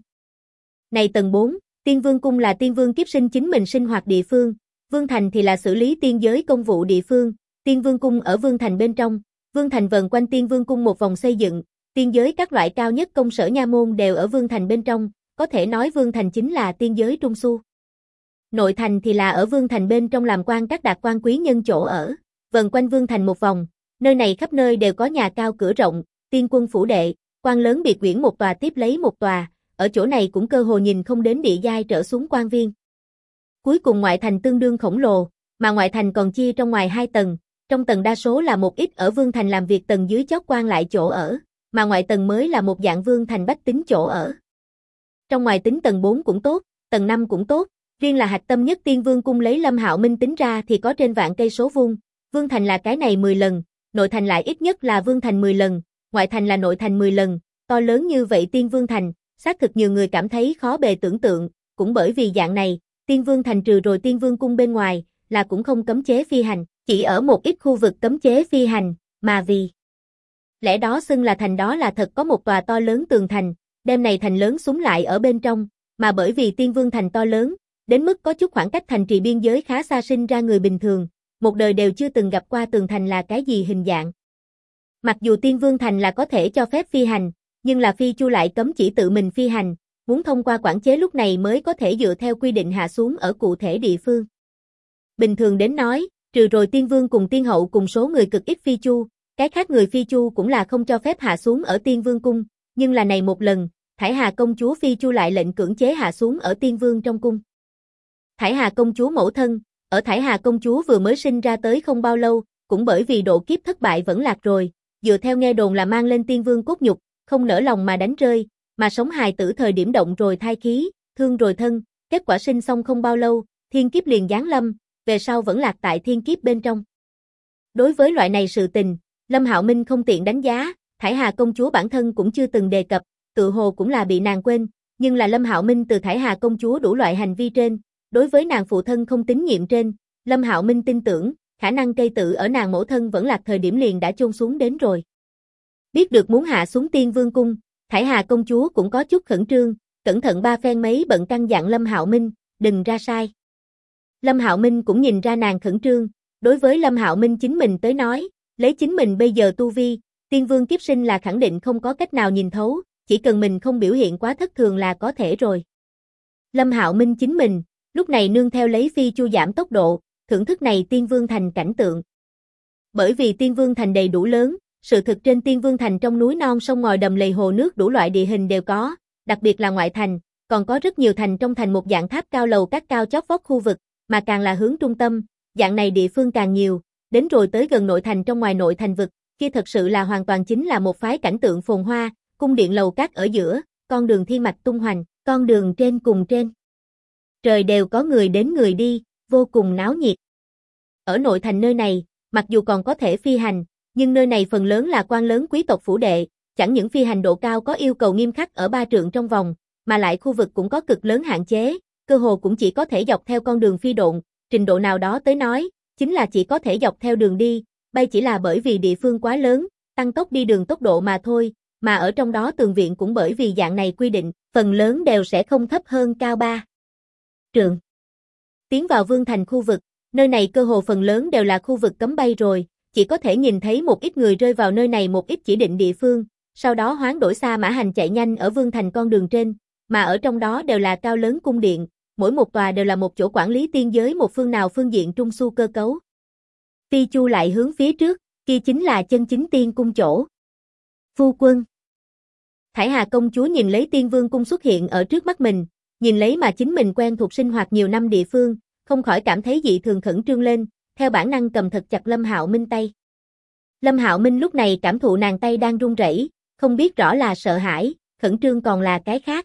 Này tầng 4, Tiên Vương Cung là Tiên Vương kiếp sinh chính mình sinh hoạt địa phương, Vương Thành thì là xử lý tiên giới công vụ địa phương, Tiên Vương Cung ở Vương Thành bên trong, Vương Thành vần quanh Tiên Vương Cung một vòng xây dựng, tiên giới các loại cao nhất công sở nha môn đều ở Vương Thành bên trong, có thể nói Vương Thành chính là tiên giới trung su. Nội thành thì là ở Vương Thành bên trong làm quan các đạt quan quý nhân chỗ ở, vần quanh Vương Thành một vòng, nơi này khắp nơi đều có nhà cao cửa rộng, tiên quân phủ đệ, quan lớn biệt quyển một tòa tiếp lấy một tòa, ở chỗ này cũng cơ hồ nhìn không đến địa giai trở xuống quan viên. Cuối cùng ngoại thành tương đương khổng lồ, mà ngoại thành còn chia trong ngoài hai tầng, trong tầng đa số là một ít ở Vương Thành làm việc tầng dưới chót quan lại chỗ ở, mà ngoại tầng mới là một dạng Vương Thành bách tính chỗ ở. Trong ngoài tính tầng 4 cũng tốt, tầng 5 cũng tốt, riêng là hạch tâm nhất Tiên Vương Cung lấy Lâm Hạo Minh tính ra thì có trên vạn cây số vuông, Vương Thành là cái này 10 lần, nội thành lại ít nhất là Vương Thành 10 lần, ngoại thành là nội thành 10 lần, to lớn như vậy Tiên Vương Thành, xác thực nhiều người cảm thấy khó bề tưởng tượng, cũng bởi vì dạng này, Tiên Vương Thành trừ rồi Tiên Vương Cung bên ngoài, là cũng không cấm chế phi hành, chỉ ở một ít khu vực cấm chế phi hành, mà vì lẽ đó xưng là thành đó là thật có một tòa to lớn tường thành, đem này thành lớn súng lại ở bên trong, mà bởi vì Tiên Vương Thành to lớn, đến mức có chút khoảng cách thành trì biên giới khá xa sinh ra người bình thường, một đời đều chưa từng gặp qua tường thành là cái gì hình dạng. Mặc dù Tiên Vương Thành là có thể cho phép phi hành, nhưng là Phi Chu lại cấm chỉ tự mình phi hành, muốn thông qua quản chế lúc này mới có thể dựa theo quy định hạ xuống ở cụ thể địa phương. Bình thường đến nói, trừ rồi Tiên Vương cùng Tiên Hậu cùng số người cực ít Phi Chu, cái khác người Phi Chu cũng là không cho phép hạ xuống ở Tiên Vương Cung, nhưng là này một lần, Thải Hà công chúa Phi Chu lại lệnh cưỡng chế hạ xuống ở Tiên Vương trong cung. Thải Hà công chúa mẫu thân, ở Thải Hà công chúa vừa mới sinh ra tới không bao lâu, cũng bởi vì độ kiếp thất bại vẫn lạc rồi, dựa theo nghe đồn là mang lên Tiên Vương cốt nhục, không nỡ lòng mà đánh rơi, mà sống hài tử thời điểm động rồi thai khí, thương rồi thân, kết quả sinh xong không bao lâu, thiên kiếp liền giáng lâm, về sau vẫn lạc tại thiên kiếp bên trong. Đối với loại này sự tình, Lâm Hạo Minh không tiện đánh giá, Thải Hà công chúa bản thân cũng chưa từng đề cập, tự hồ cũng là bị nàng quên, nhưng là Lâm Hạo Minh từ Thải Hà công chúa đủ loại hành vi trên, đối với nàng phụ thân không tín nhiệm trên, Lâm Hạo Minh tin tưởng, khả năng cây tự ở nàng mẫu thân vẫn lạc thời điểm liền đã chôn xuống đến rồi. Biết được muốn hạ xuống Tiên Vương Cung, Thải Hà công chúa cũng có chút khẩn trương, cẩn thận ba phen mấy bận căn dặn Lâm Hạo Minh, đừng ra sai. Lâm Hạo Minh cũng nhìn ra nàng khẩn trương, đối với Lâm Hạo Minh chính mình tới nói, lấy chính mình bây giờ tu vi, Tiên Vương kiếp sinh là khẳng định không có cách nào nhìn thấu, chỉ cần mình không biểu hiện quá thất thường là có thể rồi. Lâm Hạo Minh chính mình, lúc này nương theo lấy Phi Chu giảm tốc độ, thưởng thức này Tiên Vương Thành cảnh tượng. Bởi vì Tiên Vương Thành đầy đủ lớn, sự thực trên Tiên Vương Thành trong núi non sông ngòi đầm lầy hồ nước đủ loại địa hình đều có, đặc biệt là ngoại thành, còn có rất nhiều thành trong thành một dạng tháp cao lầu các cao chót vót khu vực, mà càng là hướng trung tâm, dạng này địa phương càng nhiều, đến rồi tới gần nội thành trong ngoài nội thành vực, kia thật sự là hoàn toàn chính là một phái cảnh tượng phồn hoa, cung điện lầu các ở giữa, con đường thiên mạch tung hoành, con đường trên cùng trên trời đều có người đến người đi, vô cùng náo nhiệt. Ở nội thành nơi này, mặc dù còn có thể phi hành, nhưng nơi này phần lớn là quan lớn quý tộc phủ đệ, chẳng những phi hành độ cao có yêu cầu nghiêm khắc ở 3 trượng trong vòng, mà lại khu vực cũng có cực lớn hạn chế, cơ hồ cũng chỉ có thể dọc theo con đường phi độn, trình độ nào đó tới nói, chính là chỉ có thể dọc theo đường đi, bay chỉ là bởi vì địa phương quá lớn, tăng tốc đi đường tốc độ mà thôi, mà ở trong đó tường viện cũng bởi vì dạng này quy định, phần lớn đều sẽ không thấp hơn cao 3 trượng. Tiến vào Vương Thành khu vực, nơi này cơ hồ phần lớn đều là khu vực cấm bay rồi, chỉ có thể nhìn thấy một ít người rơi vào nơi này một ít chỉ định địa phương, sau đó hoán đổi xa mã hành chạy nhanh ở Vương Thành con đường trên, mà ở trong đó đều là cao lớn cung điện, mỗi một tòa đều là một chỗ quản lý tiên giới một phương nào phương diện trung su cơ cấu. Phi Chu lại hướng phía trước, kia chính là chân chính tiên cung chỗ. Phu quân. Thải Hà công chúa nhìn lấy Tiên Vương cung xuất hiện ở trước mắt mình, nhìn lấy mà chính mình quen thuộc sinh hoạt nhiều năm địa phương, không khỏi cảm thấy dị thường khẩn trương lên, theo bản năng cầm thật chặt Lâm Hạo Minh tay. Lâm Hạo Minh lúc này cảm thụ nàng tay đang run rẩy, không biết rõ là sợ hãi, khẩn trương còn là cái khác.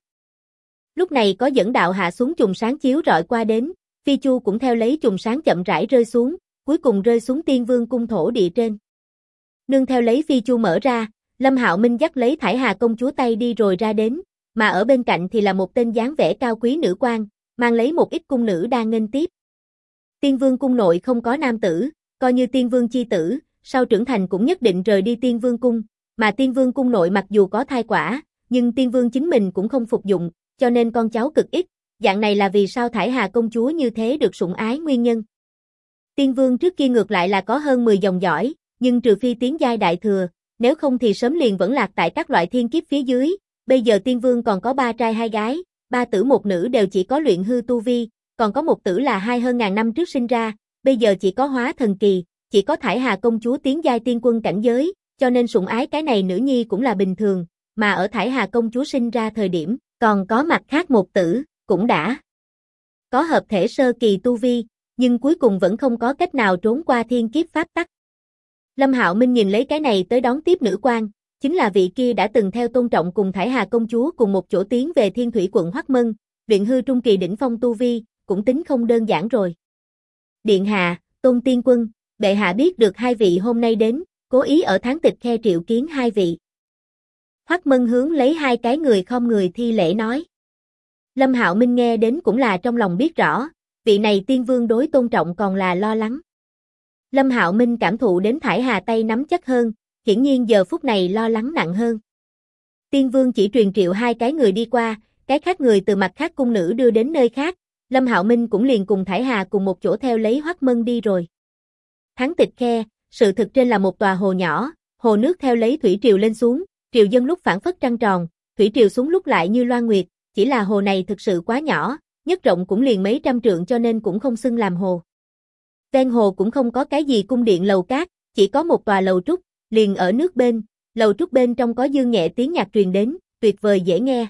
Lúc này có dẫn đạo hạ xuống chùm sáng chiếu rọi qua đến, Phi Chu cũng theo lấy chùm sáng chậm rãi rơi xuống, cuối cùng rơi xuống Tiên Vương cung thổ địa trên. Nương theo lấy Phi Chu mở ra, Lâm Hạo Minh dắt lấy Thải Hà công chúa tay đi rồi ra đến, mà ở bên cạnh thì là một tên dáng vẻ cao quý nữ quan, mang lấy một ít cung nữ đang nghênh tiếp. Tiên Vương cung nội không có nam tử, coi như Tiên Vương chi tử, sau trưởng thành cũng nhất định rời đi Tiên Vương cung, mà Tiên Vương cung nội mặc dù có thai quả, nhưng Tiên Vương chính mình cũng không phục dụng, cho nên con cháu cực ít, dạng này là vì sao Thải Hà công chúa như thế được sủng ái nguyên nhân. Tiên Vương trước kia ngược lại là có hơn 10 dòng dõi, nhưng trừ phi tiến giai đại thừa, nếu không thì sớm liền vẫn lạc tại các loại thiên kiếp phía dưới, bây giờ Tiên Vương còn có 3 trai 2 gái, 3 tử 1 nữ đều chỉ có luyện hư tu vi, còn có một tử là 2 hơn ngàn năm trước sinh ra, bây giờ chỉ có hóa thần kỳ, chỉ có Thải Hà công chúa tiến giai tiên quân cảnh giới, cho nên sủng ái cái này nữ nhi cũng là bình thường, mà ở Thải Hà công chúa sinh ra thời điểm, còn có mặt khác một tử, cũng đã có hợp thể sơ kỳ tu vi, nhưng cuối cùng vẫn không có cách nào trốn qua thiên kiếp pháp tắc. Lâm Hạo Minh nhìn lấy cái này tới đón tiếp nữ quan, chính là vị kia đã từng theo Tôn Trọng cùng Thải Hà công chúa cùng một chỗ tiến về Thiên Thủy quận Hoắc Mân, luyện hư trung kỳ đỉnh phong tu vi, cũng tính không đơn giản rồi. Điện hạ, Tôn tiên quân, bệ hạ biết được 2 vị hôm nay đến, cố ý ở Thắng Tịch Khe triệu kiến 2 vị. Hoắc Mân hướng lấy 2 cái người không người thi lễ nói. Lâm Hạo Minh nghe đến cũng là trong lòng biết rõ, vị này tiên vương đối Tôn Trọng còn là lo lắng. Lâm Hạo Minh cảm thụ đến Thải Hà tay nắm chắc hơn, hiển nhiên giờ phút này lo lắng nặng hơn. Tiên vương chỉ truyền triệu 2 cái người đi qua, cái khác người từ mặt khác cung nữ đưa đến nơi khác, Lâm Hạo Minh cũng liền cùng Thải Hà cùng một chỗ theo lấy Hoắc Mân đi rồi. Thắng Tịch Khe, sự thực trên là một tòa hồ nhỏ, hồ nước theo lấy thủy triều lên xuống, triều dân lúc phản phất trăng tròn, thủy triều xuống lúc lại như loan nguyệt, chỉ là hồ này thực sự quá nhỏ, nhất rộng cũng liền mấy trăm trượng cho nên cũng không xưng làm hồ. Ven hồ cũng không có cái gì cung điện lầu cát, chỉ có một tòa lầu trúc, liền ở nước bên, lầu trúc bên trong có dương nhẹ tiếng nhạc truyền đến, tuyệt vời dễ nghe.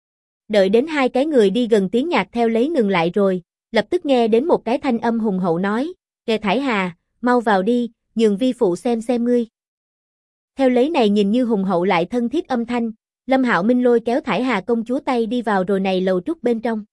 Đợi đến 2 cái người đi gần tiếng nhạc theo lấy ngừng lại rồi, lập tức nghe đến một cái thanh âm hùng hậu nói, kẻ Thải Hà, mau vào đi, nhường vi phụ xem ngươi. Theo lấy này nhìn như hùng hậu lại thân thiết âm thanh, Lâm Hạo Minh lôi kéo Thải Hà công chúa tay đi vào rồi này lầu trúc bên trong.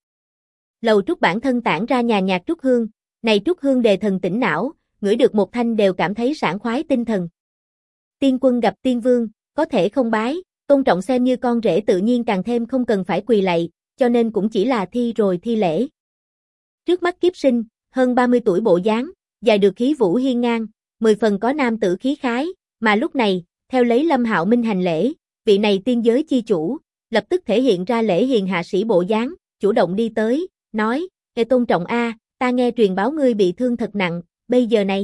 Lầu trúc bản thân tản ra nhà nhạc trúc hương, này trúc hương đề thần tỉnh não, ngửi được một thanh đều cảm thấy sảng khoái tinh thần. Tiên quân gặp tiên vương, có thể không bái, Tôn Trọng xem như con rể tự nhiên càng thêm không cần phải quỳ lạy, cho nên cũng chỉ là thi rồi thi lễ. Trước mắt kiếp sinh, hơn 30 tuổi bộ dáng, dài được khí vũ hiên ngang, 10 phần có nam tử khí khái, mà lúc này, theo lấy Lâm Hạo Minh hành lễ, vị này tiên giới chi chủ, lập tức thể hiện ra lễ hiền hạ sĩ bộ dáng, chủ động đi tới, nói, Ê Tôn Trọng a, ta nghe truyền báo ngươi bị thương thật nặng, bây giờ này.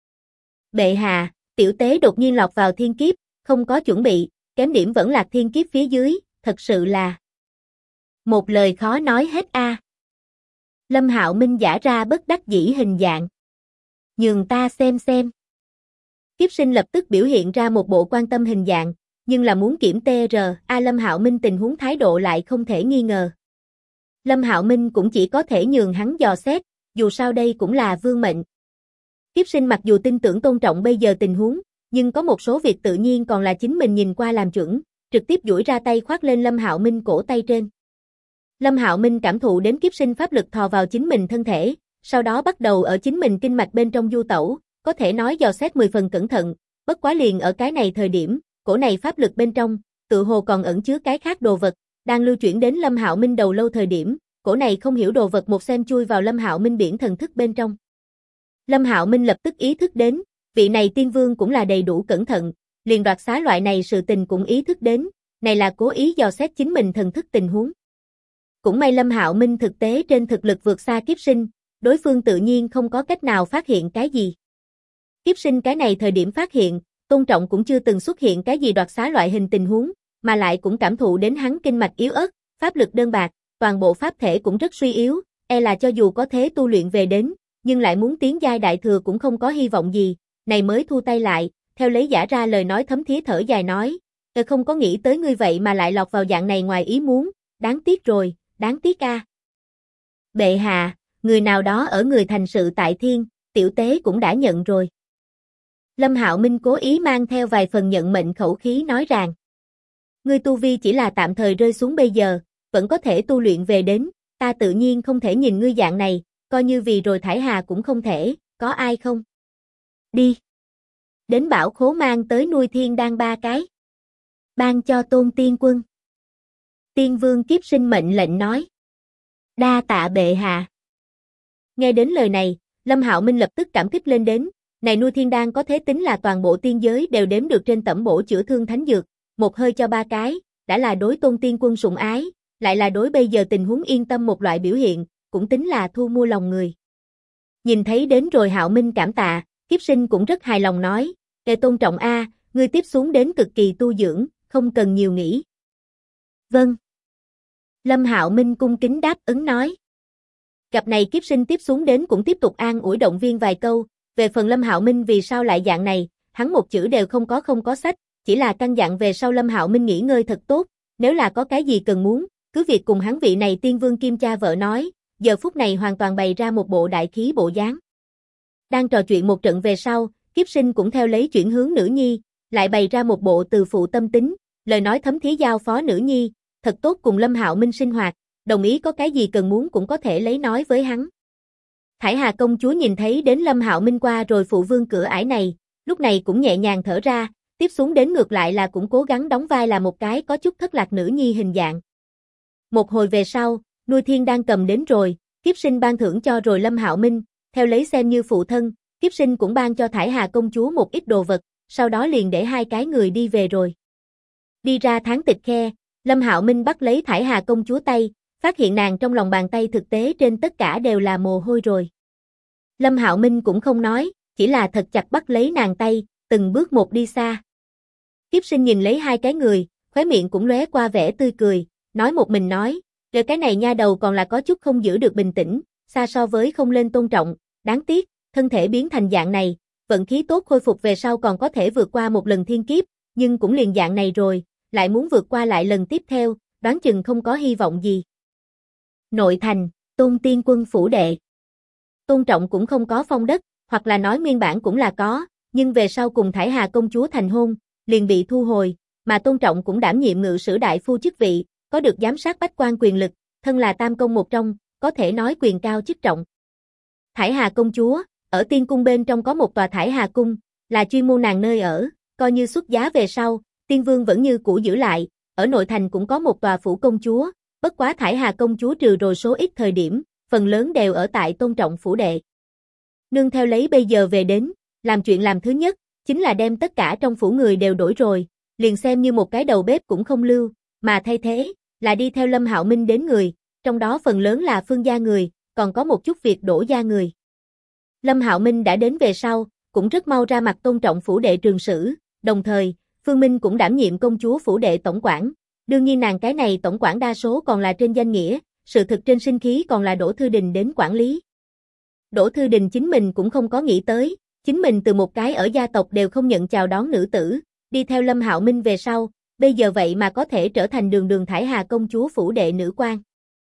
Bệ hạ, tiểu tế đột nhiên lọt vào thiên kiếp, không có chuẩn bị, kém điểm vẫn lạc thiên kiếp phía dưới, thật sự là một lời khó nói hết a. Lâm Hạo Minh giả ra bất đắc dĩ hình dạng. Nhường ta xem. Kiếp Sinh lập tức biểu hiện ra một bộ quan tâm hình dạng, nhưng là muốn kiểm TR, Lâm Hạo Minh tình huống thái độ lại không thể nghi ngờ. Lâm Hạo Minh cũng chỉ có thể nhường hắn dò xét, dù sao đây cũng là vương mệnh. Kiếp Sinh mặc dù tin tưởng tôn trọng bây giờ tình huống, nhưng có một số việc tự nhiên còn là chính mình nhìn qua làm chuẩn, trực tiếp duỗi ra tay khoác lên Lâm Hạo Minh cổ tay trên. Lâm Hạo Minh cảm thụ đến Kiếp Sinh pháp lực thò vào chính mình thân thể, sau đó bắt đầu ở chính mình kinh mạch bên trong du tẩu, có thể nói dò xét 10 phần cẩn thận, bất quá liền ở cái này thời điểm, cổ này pháp lực bên trong, tự hồ còn ẩn chứa cái khác đồ vật, đang lưu chuyển đến Lâm Hạo Minh đầu lâu thời điểm, cổ này không hiểu đồ vật một xem chui vào Lâm Hạo Minh biển thần thức bên trong. Lâm Hạo Minh lập tức ý thức đến, vị này tiên vương cũng là đầy đủ cẩn thận, liền đoạt xá loại này sự tình cũng ý thức đến, này là cố ý dò xét chính mình thần thức tình huống. Cũng may Lâm Hạo Minh thực tế trên thực lực vượt xa Kiếp Sinh, đối phương tự nhiên không có cách nào phát hiện cái gì. Kiếp Sinh cái này thời điểm phát hiện, Tôn Trọng cũng chưa từng xuất hiện cái gì đoạt xá loại hình tình huống, mà lại cũng cảm thụ đến hắn kinh mạch yếu ớt, pháp lực đơn bạc, toàn bộ pháp thể cũng rất suy yếu, là cho dù có thế tu luyện về đến, nhưng lại muốn tiến giai đại thừa cũng không có hy vọng gì, này mới thu tay lại, theo lấy giả ra lời nói thấm thía thở dài nói, không có nghĩ tới ngươi vậy mà lại lọt vào dạng này ngoài ý muốn, đáng tiếc rồi, đáng tiếc a. Bệ hạ, người nào đó ở người thành sự tại thiên, tiểu tế cũng đã nhận rồi. Lâm Hạo Minh cố ý mang theo vài phần nhận mệnh khẩu khí nói rằng, ngươi tu vi chỉ là tạm thời rơi xuống bây giờ, vẫn có thể tu luyện về đến, ta tự nhiên không thể nhìn ngươi dạng này, coi như vì rồi thải hà cũng không thể, có ai không? Đi. Đến bảo khố mang tới nuôi thiên đan 3 cái. Ban cho Tôn Tiên Quân. Tiên Vương Kiếp Sinh mệnh lệnh nói. Đa tạ bệ hạ. Nghe đến lời này, Lâm Hạo Minh lập tức cảm kích lên đến, này nuôi thiên đan có thế tính là toàn bộ tiên giới đều đếm được trên tẩm bổ chữa thương thánh dược, một hơi cho 3 cái, đã là đối Tôn Tiên Quân sủng ái, lại là đối bây giờ tình huống yên tâm một loại biểu hiện, cũng tính là thu mua lòng người. Nhìn thấy đến rồi Hạo Minh cảm tạ, Kiếp Sinh cũng rất hài lòng nói, Tôn Trọng a, ngươi tiếp xuống đến cực kỳ tu dưỡng, không cần nhiều nghĩ. Vâng. Lâm Hạo Minh cung kính đáp ứng nói. Gặp này Kiếp Sinh tiếp xuống đến cũng tiếp tục an ủi động viên vài câu, về phần Lâm Hạo Minh vì sao lại dạng này, hắn một chữ đều không có sách, chỉ là căn dặn về sau Lâm Hạo Minh nghỉ ngơi thật tốt, nếu là có cái gì cần muốn, cứ việc cùng hắn vị này tiên vương kim cha vợ nói, giờ phút này hoàn toàn bày ra một bộ đại khí bộ dáng. Đang trò chuyện một trận về sau, Kiếp Sinh cũng theo lấy chuyển hướng nữ nhi, lại bày ra một bộ từ phụ tâm tính, lời nói thấm thía giao phó nữ nhi, thật tốt cùng Lâm Hạo Minh sinh hoạt, đồng ý có cái gì cần muốn cũng có thể lấy nói với hắn. Thải Hà công chúa nhìn thấy đến Lâm Hạo Minh qua rồi phụ vương cửa ải này, lúc này cũng nhẹ nhàng thở ra, tiếp xuống đến ngược lại là cũng cố gắng đóng vai là một cái có chút thất lạc nữ nhi hình dạng. Một hồi về sau, nuôi thiên đang cầm đến rồi, Kiếp Sinh ban thưởng cho rồi Lâm Hạo Minh, theo lấy xem như phụ thân, Kiếp Sinh cũng ban cho Thải Hà công chúa một ít đồ vật, sau đó liền để 2 cái người đi về rồi. Đi ra tháng tịch khe, Lâm Hạo Minh bắt lấy Thải Hà công chúa tay, phát hiện nàng trong lòng bàn tay thực tế trên tất cả đều là mồ hôi rồi. Lâm Hạo Minh cũng không nói, chỉ là thật chặt bắt lấy nàng tay, từng bước một đi xa. Kiếp Sinh nhìn lấy 2 cái người, khóe miệng cũng lóe qua vẻ tươi cười, nói một mình nói, rồi cái này nha đầu còn là có chút không giữ được bình tĩnh, xa so với không lên Tôn Trọng, đáng tiếc, thân thể biến thành dạng này, vận khí tốt khôi phục về sau còn có thể vượt qua một lần thiên kiếp, nhưng cũng liền dạng này rồi, lại muốn vượt qua lại lần tiếp theo, đoán chừng không có hy vọng gì. Nội thành, Tôn Tiên Quân phủ đệ. Tôn Trọng cũng không có phong đất, hoặc là nói nguyên bản cũng là có, nhưng về sau cùng Thải Hà công chúa thành hôn, liền bị thu hồi, mà Tôn Trọng cũng đảm nhiệm ngự sử đại phu chức vị, có được giám sát bách quan quyền lực, thân là tam công một trong, có thể nói quyền cao chức trọng. Thải Hà công chúa, ở tiên cung bên trong có một tòa Thải Hà cung, là chuyên môn nàng nơi ở, coi như xuất giá về sau, tiên vương vẫn như cũ giữ lại, ở nội thành cũng có một tòa phủ công chúa, bất quá Thải Hà công chúa trừ rồi số ít thời điểm, phần lớn đều ở tại Tôn Trọng phủ đệ. Nương theo lấy bây giờ về đến, làm chuyện làm thứ nhất, chính là đem tất cả trong phủ người đều đổi rồi, liền xem như một cái đầu bếp cũng không lưu, mà thay thế, là đi theo Lâm Hạo Minh đến người, trong đó phần lớn là Phương gia người, còn có một chút việc Đỗ gia người. Lâm Hạo Minh đã đến về sau, cũng rất mau ra mặt Tôn Trọng phủ đệ trường sử, đồng thời, Phương Minh cũng đảm nhiệm công chúa phủ đệ tổng quản, Đương nhiên nàng cái này tổng quản đa số còn là trên danh nghĩa, sự thực trên sinh khí còn là Đỗ Thư Đình đến quản lý. Đỗ Thư Đình chính mình cũng không có nghĩ tới, chính mình từ một cái ở gia tộc đều không nhận chào đón nữ tử, đi theo Lâm Hạo Minh về sau, bây giờ vậy mà có thể trở thành đường đường Thải Hà công chúa phủ đệ nữ quan.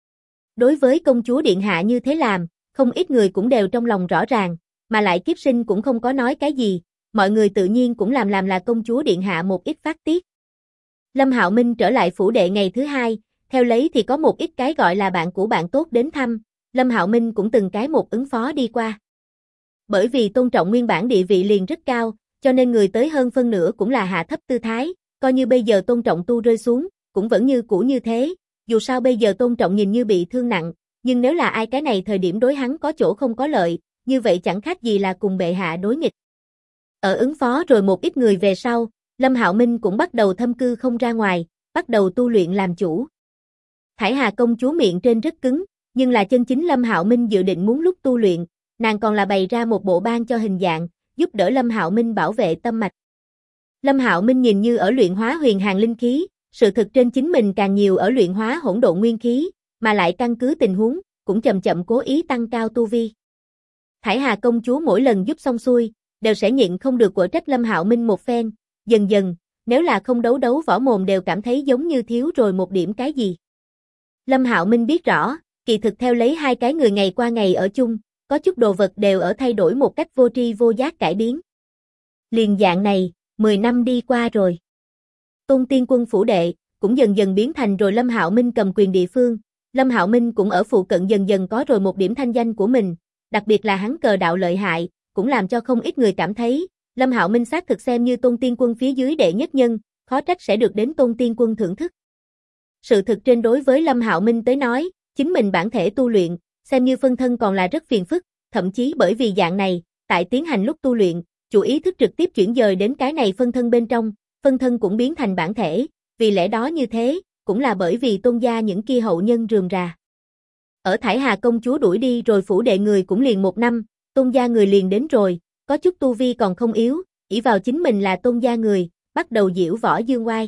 Đối với công chúa điện hạ như thế làm, không ít người cũng đều trong lòng rõ ràng, mà lại Kiếp Sinh cũng không có nói cái gì, mọi người tự nhiên cũng làm là công chúa điện hạ một ít phát tiết. Lâm Hạo Minh trở lại phủ đệ ngày thứ hai, theo lấy thì có một ít cái gọi là bạn của bạn tốt đến thăm, Lâm Hạo Minh cũng từng cái một ứng phó đi qua. Bởi vì tôn trọng nguyên bản địa vị liền rất cao, cho nên người tới hơn phân nửa cũng là hạ thấp tư thái, coi như bây giờ tôn trọng tu rơi xuống, cũng vẫn như cũ như thế, dù sao bây giờ tôn trọng nhìn như bị thương nặng, nhưng nếu là ai cái này thời điểm đối hắn có chỗ không có lợi, như vậy chẳng khác gì là cùng bệ hạ đối nghịch. Ở ứng phó rồi một ít người về sau, Lâm Hạo Minh cũng bắt đầu thâm cư không ra ngoài, bắt đầu tu luyện làm chủ. Thải Hà công chúa miệng trên rất cứng, nhưng là chân chính Lâm Hạo Minh dự định muốn lúc tu luyện, nàng còn là bày ra một bộ ban cho hình dạng, giúp đỡ Lâm Hạo Minh bảo vệ tâm mạch. Lâm Hạo Minh nhìn như ở luyện hóa huyền hàn linh khí, sự thực trên chính mình càng nhiều ở luyện hóa hỗn độn nguyên khí, mà lại căn cứ tình huống, cũng chậm chậm cố ý tăng cao tu vi. Thải Hà công chúa mỗi lần giúp xong xuôi, đều sẽ nhịn không được quở trách Lâm Hạo Minh một phen, dần dần, nếu là không đấu võ mồm đều cảm thấy giống như thiếu rồi một điểm cái gì. Lâm Hạo Minh biết rõ, kỳ thực theo lấy hai cái người ngày qua ngày ở chung, có chút đồ vật đều ở thay đổi một cách vô tri vô giác cải biến. Liền dạng này, 10 năm đi qua rồi. Tôn Tiên Quân phủ đệ, cũng dần dần biến thành rồi Lâm Hạo Minh cầm quyền địa phương, Lâm Hạo Minh cũng ở phụ cận dần dần có rồi một điểm thanh danh của mình, đặc biệt là hắn cờ đạo lợi hại, cũng làm cho không ít người cảm thấy, Lâm Hạo Minh xác thực xem như Tôn Tiên Quân phía dưới đệ nhất nhân, khó trách sẽ được đến Tôn Tiên Quân thưởng thức. Sự thực trên đối với Lâm Hạo Minh tới nói, chính mình bản thể tu luyện, xem như phân thân còn là rất phiền phức, thậm chí bởi vì dạng này, tại tiến hành lúc tu luyện, chủ ý thức trực tiếp chuyển dời đến cái này phân thân bên trong, phân thân cũng biến thành bản thể, vì lẽ đó như thế, cũng là bởi vì Tôn gia những kia hậu nhân rườm rà. Ở Thải Hà công chúa đuổi đi rồi phủ đệ người cũng liền 1 năm, Tôn gia người liền đến rồi, có chút tu vi còn không yếu, ỷ vào chính mình là Tôn gia người, bắt đầu diễu võ dương oai.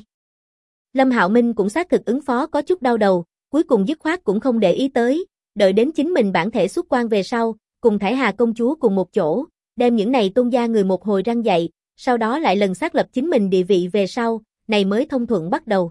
Lâm Hạo Minh cũng xác thực ứng phó có chút đau đầu, cuối cùng dứt khoát cũng không để ý tới, đợi đến chính mình bản thể xuất quan về sau, cùng Thải Hà công chúa cùng một chỗ, đem những này Tôn gia người một hồi răng dạy, sau đó lại lần xác lập chính mình địa vị về sau, này mới thông thuận bắt đầu.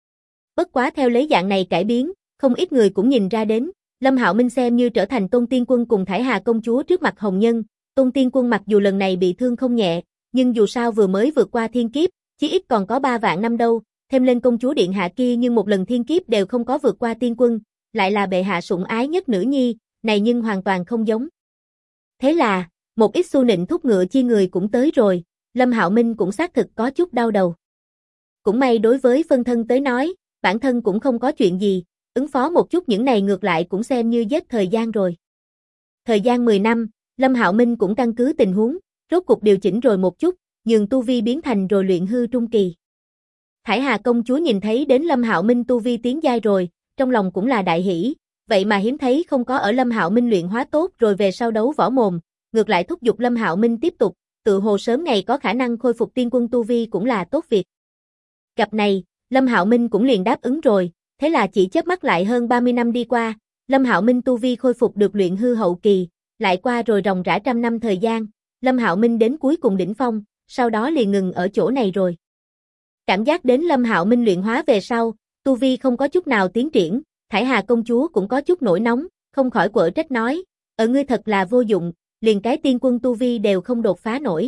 Bất quá theo lấy dạng này cải biến, không ít người cũng nhìn ra đến, Lâm Hạo Minh xem như trở thành Tôn Tiên Quân cùng Thải Hà công chúa trước mặt hồng nhân, Tôn Tiên Quân mặc dù lần này bị thương không nhẹ, nhưng dù sao vừa mới vượt qua thiên kiếp, chí ít còn có 3 vạn năm đâu, thêm lên công chúa điện hạ kia nhưng một lần thiên kiếp đều không có vượt qua tiên quân, lại là bệ hạ sủng ái nhất nữ nhi, này nhưng hoàn toàn không giống. Thế là, một ít xu nịnh thúc ngựa chi người cũng tới rồi, Lâm Hạo Minh cũng xác thực có chút đau đầu. Cũng may đối với phân thân tới nói, bản thân cũng không có chuyện gì, ứng phó một chút những này ngược lại cũng xem như giết thời gian rồi. Thời gian 10 năm, Lâm Hạo Minh cũng căn cứ tình huống, rốt cục điều chỉnh rồi một chút, nhường tu vi biến thành rồi luyện hư trung kỳ. Thải Hà công chúa nhìn thấy đến Lâm Hạo Minh tu vi tiến giai rồi, trong lòng cũng là đại hỷ, vậy mà hiếm thấy không có ở Lâm Hạo Minh luyện hóa tốt rồi về sau đấu võ mồm, ngược lại thúc giục Lâm Hạo Minh tiếp tục, tự hồ sớm ngày có khả năng khôi phục tiên quân tu vi cũng là tốt việc. Gặp này, Lâm Hạo Minh cũng liền đáp ứng rồi, thế là chỉ chớp mắt lại hơn 30 năm đi qua, Lâm Hạo Minh tu vi khôi phục được luyện hư hậu kỳ, lại qua rồi ròng rã 100 năm thời gian, Lâm Hạo Minh đến cuối cùng đỉnh phong, sau đó liền ngừng ở chỗ này rồi. Cảm giác đến Lâm Hạo Minh luyện hóa về sau, tu vi không có chút nào tiến triển, Thải Hà công chúa cũng có chút nổi nóng, không khỏi quở trách nói, ngươi thật là vô dụng, liền cái tiên quân tu vi đều không đột phá nổi.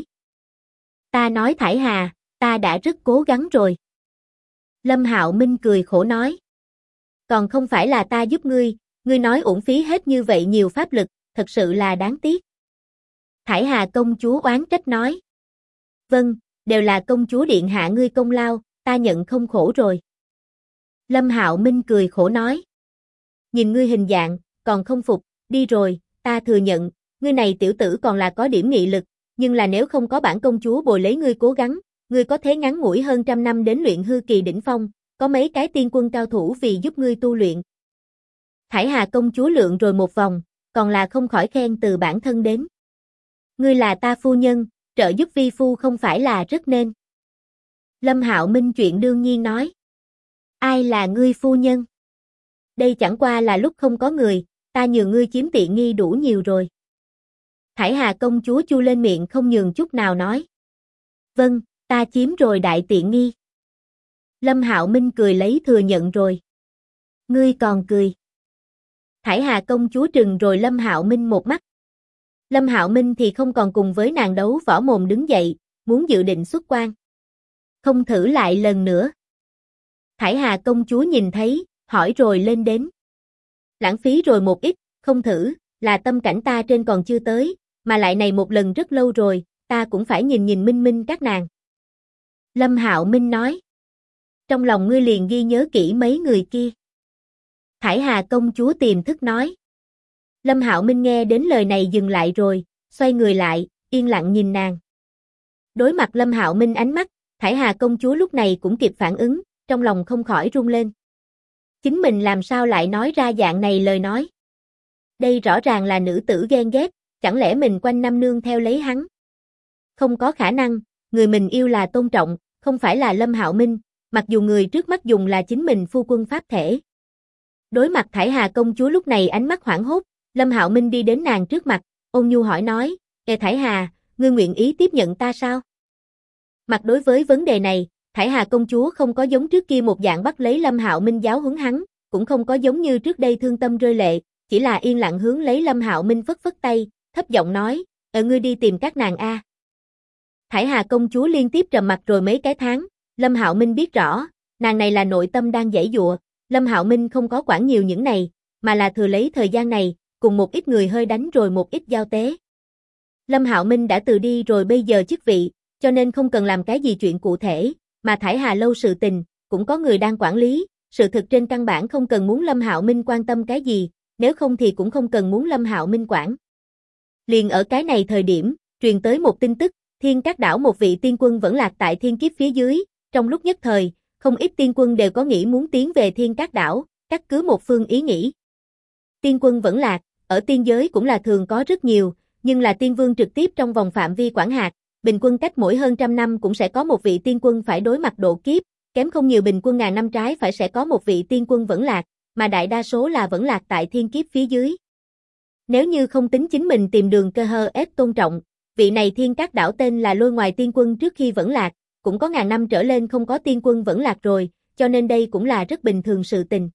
Ta nói Thải Hà, ta đã rất cố gắng rồi. Lâm Hạo Minh cười khổ nói. Còn không phải là ta giúp ngươi nói uổng phí hết như vậy nhiều pháp lực, thật sự là đáng tiếc. Thải Hà công chúa oán trách nói. Vâng, đều là công chúa điện hạ ngươi công lao, ta nhận không khổ rồi. Lâm Hạo Minh cười khổ nói. Nhìn ngươi hình dạng, còn không phục, đi rồi, ta thừa nhận, ngươi này tiểu tử còn là có điểm nghị lực, nhưng là nếu không có bản công chúa bồi lấy ngươi cố gắng, ngươi có thế ngắn ngủi hơn 100 năm đến luyện hư kỳ đỉnh phong, có mấy cái tiên quân cao thủ vì giúp ngươi tu luyện. Thải Hà công chúa lượn rồi một vòng, còn là không khỏi khen từ bản thân đến. Ngươi là ta phu nhân, trợ giúp vi phu không phải là rất nên. Lâm Hạo Minh chuyện đương nhiên nói. Ai là ngươi phu nhân? Đây chẳng qua là lúc không có người, ta nhường ngươi chiếm tiện nghi đủ nhiều rồi. Thải Hà công chúa chu lên miệng không nhường chút nào nói. Vâng, ta chiếm rồi đại tiện nghi. Lâm Hạo Minh cười lấy thừa nhận rồi. Ngươi còn cười. Thải Hà công chúa trừng rồi Lâm Hạo Minh một mắt. Lâm Hạo Minh thì không còn cùng với nàng đấu võ mồm đứng dậy, muốn dự định xuất quan. Không thử lại lần nữa. Thải Hà công chúa nhìn thấy, hỏi rồi lên đến. Lãng phí rồi một ít, không thử, là tâm cảnh ta trên còn chưa tới, mà lại này một lần rất lâu rồi, ta cũng phải nhìn nhìn Minh Minh các nàng. Lâm Hạo Minh nói. Trong lòng ngươi liền ghi nhớ kỹ mấy người kia. Thải Hà công chúa tiềm thức nói. Lâm Hạo Minh nghe đến lời này dừng lại rồi, xoay người lại, yên lặng nhìn nàng. Đối mặt Lâm Hạo Minh ánh mắt, Thải Hà công chúa lúc này cũng kịp phản ứng, trong lòng không khỏi run lên. Chính mình làm sao lại nói ra dạng này lời nói? Đây rõ ràng là nữ tử ghen ghét, chẳng lẽ mình quanh năm nương theo lấy hắn? Không có khả năng, người mình yêu là Tôn Trọng, không phải là Lâm Hạo Minh, mặc dù người trước mắt dùng là chính mình phu quân pháp thể. Đối mặt Thải Hà công chúa lúc này ánh mắt hoảng hốt, Lâm Hạo Minh đi đến nàng trước mặt, ôn nhu hỏi nói, Thải Hà, ngươi nguyện ý tiếp nhận ta sao? Mặt đối với vấn đề này, Thải Hà công chúa không có giống trước kia một dạng bắt lấy Lâm Hạo Minh giáo huấn hắn, cũng không có giống như trước đây thương tâm rơi lệ, chỉ là yên lặng hướng lấy Lâm Hạo Minh phất phất tay, thấp giọng nói, ngươi đi tìm các nàng a. Thải Hà công chúa liên tiếp trầm mặc rồi mấy cái tháng, Lâm Hạo Minh biết rõ, nàng này là nội tâm đang giãy giụa, Lâm Hạo Minh không có quản nhiều những này, mà là thừa lấy thời gian này, cùng một ít người hơi đánh rồi một ít giao tế. Lâm Hạo Minh đã từ đi rồi bây giờ chức vị, cho nên không cần làm cái gì chuyện cụ thể, mà Thải Hà lâu sự tình, cũng có người đang quản lý, sự thực trên căn bản không cần muốn Lâm Hạo Minh quan tâm cái gì, nếu không thì cũng không cần muốn Lâm Hạo Minh quản. Liền ở cái này thời điểm, truyền tới một tin tức, Thiên Các đảo một vị tiên quân vẫn lạc tại thiên kiếp phía dưới, trong lúc nhất thời, không ít tiên quân đều có nghĩ muốn tiến về Thiên Các đảo, cắt cứ một phương ý nghĩ. Tiên quân vẫn lạc, ở tiên giới cũng là thường có rất nhiều, nhưng là tiên vương trực tiếp trong vòng phạm vi quản hạt, bình quân cách mỗi hơn trăm năm cũng sẽ có một vị tiên quân phải đối mặt độ kiếp, kém không nhiều bình quân ngàn năm trái phải sẽ có một vị tiên quân vẫn lạc, mà đại đa số là vẫn lạc tại thiên kiếp phía dưới. Nếu như không tính chính mình tìm đường cơ hơ ép Tôn Trọng, vị này Thiên Các đảo tên là Lôi Ngoài tiên quân trước khi vẫn lạc, cũng có ngàn năm trở lên không có tiên quân vẫn lạc rồi, cho nên đây cũng là rất bình thường sự tình.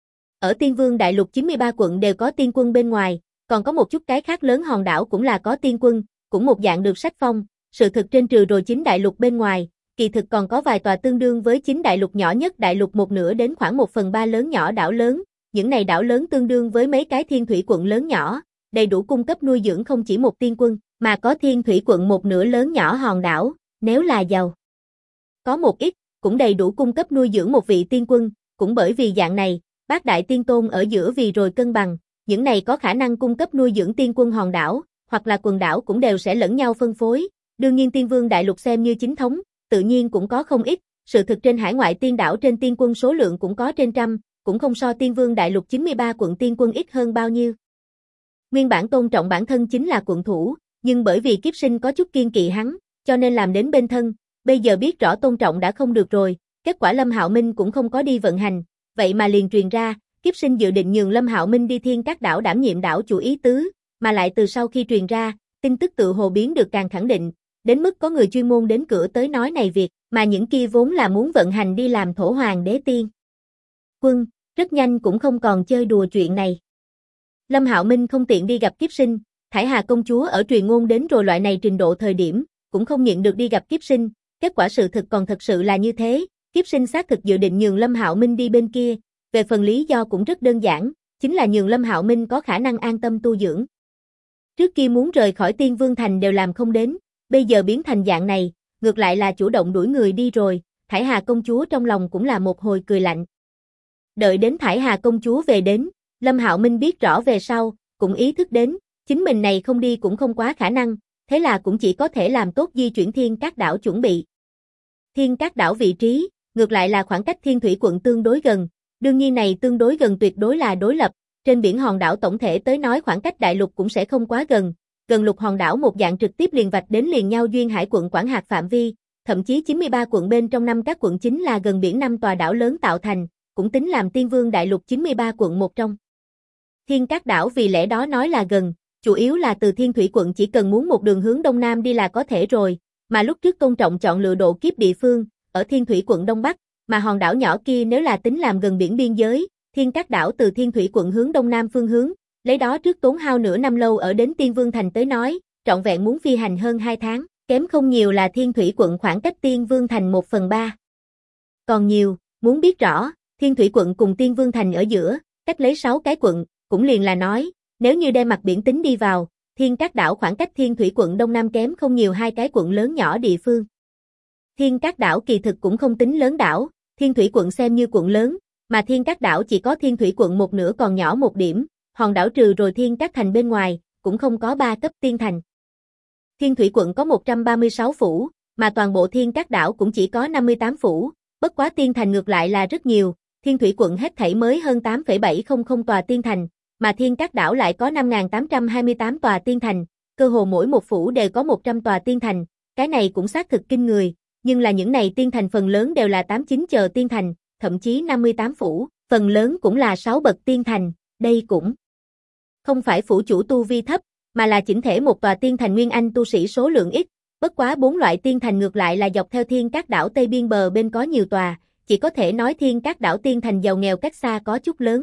Ở Tiên Vương Đại Lục 93 quận đều có tiên quân bên ngoài, còn có một chút cái khác lớn hòn đảo cũng là có tiên quân, cũng một dạng được sách phong, sự thực trên trừ rồi 9 đại lục bên ngoài, kỳ thực còn có vài tòa tương đương với 9 đại lục nhỏ nhất đại lục một nửa đến khoảng 1/3 lớn nhỏ đảo lớn, những này đảo lớn tương đương với mấy cái thiên thủy quận lớn nhỏ, đầy đủ cung cấp nuôi dưỡng không chỉ một tiên quân, mà có thiên thủy quận một nửa lớn nhỏ hòn đảo, nếu là giàu. Có một ít, cũng đầy đủ cung cấp nuôi dưỡng một vị tiên quân, cũng bởi vì dạng này, bát đại tiên tôn ở giữa vì rồi cân bằng, những này có khả năng cung cấp nuôi dưỡng tiên quân hòn đảo, hoặc là quần đảo cũng đều sẽ lẫn nhau phân phối, đương nhiên Tiên Vương Đại Lục xem như chính thống, tự nhiên cũng có không ít, sự thực trên hải ngoại tiên đảo trên tiên quân số lượng cũng có trên trăm, cũng không so Tiên Vương Đại Lục 93 quận tiên quân ít hơn bao nhiêu. Nguyên bản Tôn Trọng bản thân chính là quận thủ, nhưng bởi vì kiếp sinh có chút kiên kỵ hắn, cho nên làm đến bên thân, bây giờ biết rõ Tôn Trọng đã không được rồi, kết quả Lâm Hạo Minh cũng không có đi vận hành, vậy mà liền truyền ra, kiếp sinh dự định nhường Lâm Hạo Minh đi Thiên Các đảo đảm nhiệm đảo chủ ý tứ, mà lại từ sau khi truyền ra, tin tức tự hồ biến được càng khẳng định, đến mức có người chuyên môn đến cửa tới nói này việc, mà những kia vốn là muốn vận hành đi làm thổ hoàng đế tiên quân, rất nhanh cũng không còn chơi đùa chuyện này. Lâm Hạo Minh không tiện đi gặp kiếp sinh, Thải Hà công chúa ở truyền ngôn đến rồi loại này trình độ thời điểm, cũng không nhịn được đi gặp kiếp sinh, kết quả sự thực còn thật sự là như thế, kiếp sinh xác thực dự định nhường Lâm Hạo Minh đi bên kia, về phần lý do cũng rất đơn giản, chính là nhường Lâm Hạo Minh có khả năng an tâm tu dưỡng. Trước kia muốn rời khỏi Tiên Vương Thành đều làm không đến, bây giờ biến thành dạng này, ngược lại là chủ động đuổi người đi rồi, Thải Hà công chúa trong lòng cũng là một hồi cười lạnh. Đợi đến Thải Hà công chúa về đến, Lâm Hạo Minh biết rõ về sau, cũng ý thức đến, chính mình này không đi cũng không quá khả năng, thế là cũng chỉ có thể làm tốt di chuyển Thiên Các đảo chuẩn bị. Thiên Các đảo vị trí, ngược lại là khoảng cách Thiên Thủy quận tương đối gần, đương nhiên này tương đối gần tuyệt đối là đối lập, trên biển hòn đảo tổng thể tới nói khoảng cách đại lục cũng sẽ không quá gần, gần lục hòn đảo một dạng trực tiếp liền vạch đến liền nhau duyên hải quận quản hạt phạm vi, thậm chí 93 quận bên trong năm các quận chính là gần biển 5 tòa đảo lớn tạo thành, cũng tính làm Tiên Vương Đại Lục 93 quận một trong. Thiên Các Đảo vì lẽ đó nói là gần, chủ yếu là từ Thiên Thủy quận chỉ cần muốn một đường hướng đông nam đi là có thể rồi, mà lúc trước Tôn Trọng chọn lựa độ kiếp địa phương, ở Thiên Thủy quận đông bắc, mà hòn đảo nhỏ kia nếu là tính làm gần biển biên giới, Thiên Các Đảo từ Thiên Thủy quận hướng đông nam phương hướng, lấy đó trước tốn hao nửa năm lâu ở đến Tiên Vương Thành tới nói, trọn vẹn muốn phi hành hơn 2 tháng, kém không nhiều là Thiên Thủy quận khoảng cách Tiên Vương Thành 1/3. Còn nhiều, muốn biết rõ, Thiên Thủy quận cùng Tiên Vương Thành ở giữa, cách lấy 6 cái quận, cũng liền là nói, nếu như đem mặt biển tính đi vào, Thiên Các Đảo khoảng cách Thiên Thủy quận đông nam kém không nhiều 2 cái quận lớn nhỏ địa phương. Thiên Các Đảo kỳ thực cũng không tính lớn đảo, Thiên Thủy quận xem như quận lớn, mà Thiên Các Đảo chỉ có Thiên Thủy quận một nửa còn nhỏ một điểm, hòn đảo trừ rồi Thiên Các Thành bên ngoài, cũng không có 3 cấp tiên thành. Thiên Thủy quận có 136 phủ, mà toàn bộ Thiên Các Đảo cũng chỉ có 58 phủ, bất quá tiên thành ngược lại là rất nhiều, Thiên Thủy quận hết thảy mới hơn 8,700 tòa tiên thành, mà Thiên Các Đảo lại có 5.828 tòa tiên thành, cơ hồ mỗi một phủ đều có 100 tòa tiên thành, cái này cũng xác thực kinh người, nhưng là những này tiên thành phần lớn đều là 89 chờ tiên thành, thậm chí 58 phủ, phần lớn cũng là 6 bậc tiên thành, đây cũng không phải phủ chủ tu vi thấp, mà là chỉnh thể một tòa tiên thành nguyên anh tu sĩ số lượng ít, bất quá 4 loại tiên thành ngược lại là dọc theo Thiên Các Đảo tây biên bờ bên có nhiều tòa, chỉ có thể nói Thiên Các Đảo tiên thành giàu nghèo cách xa có chút lớn.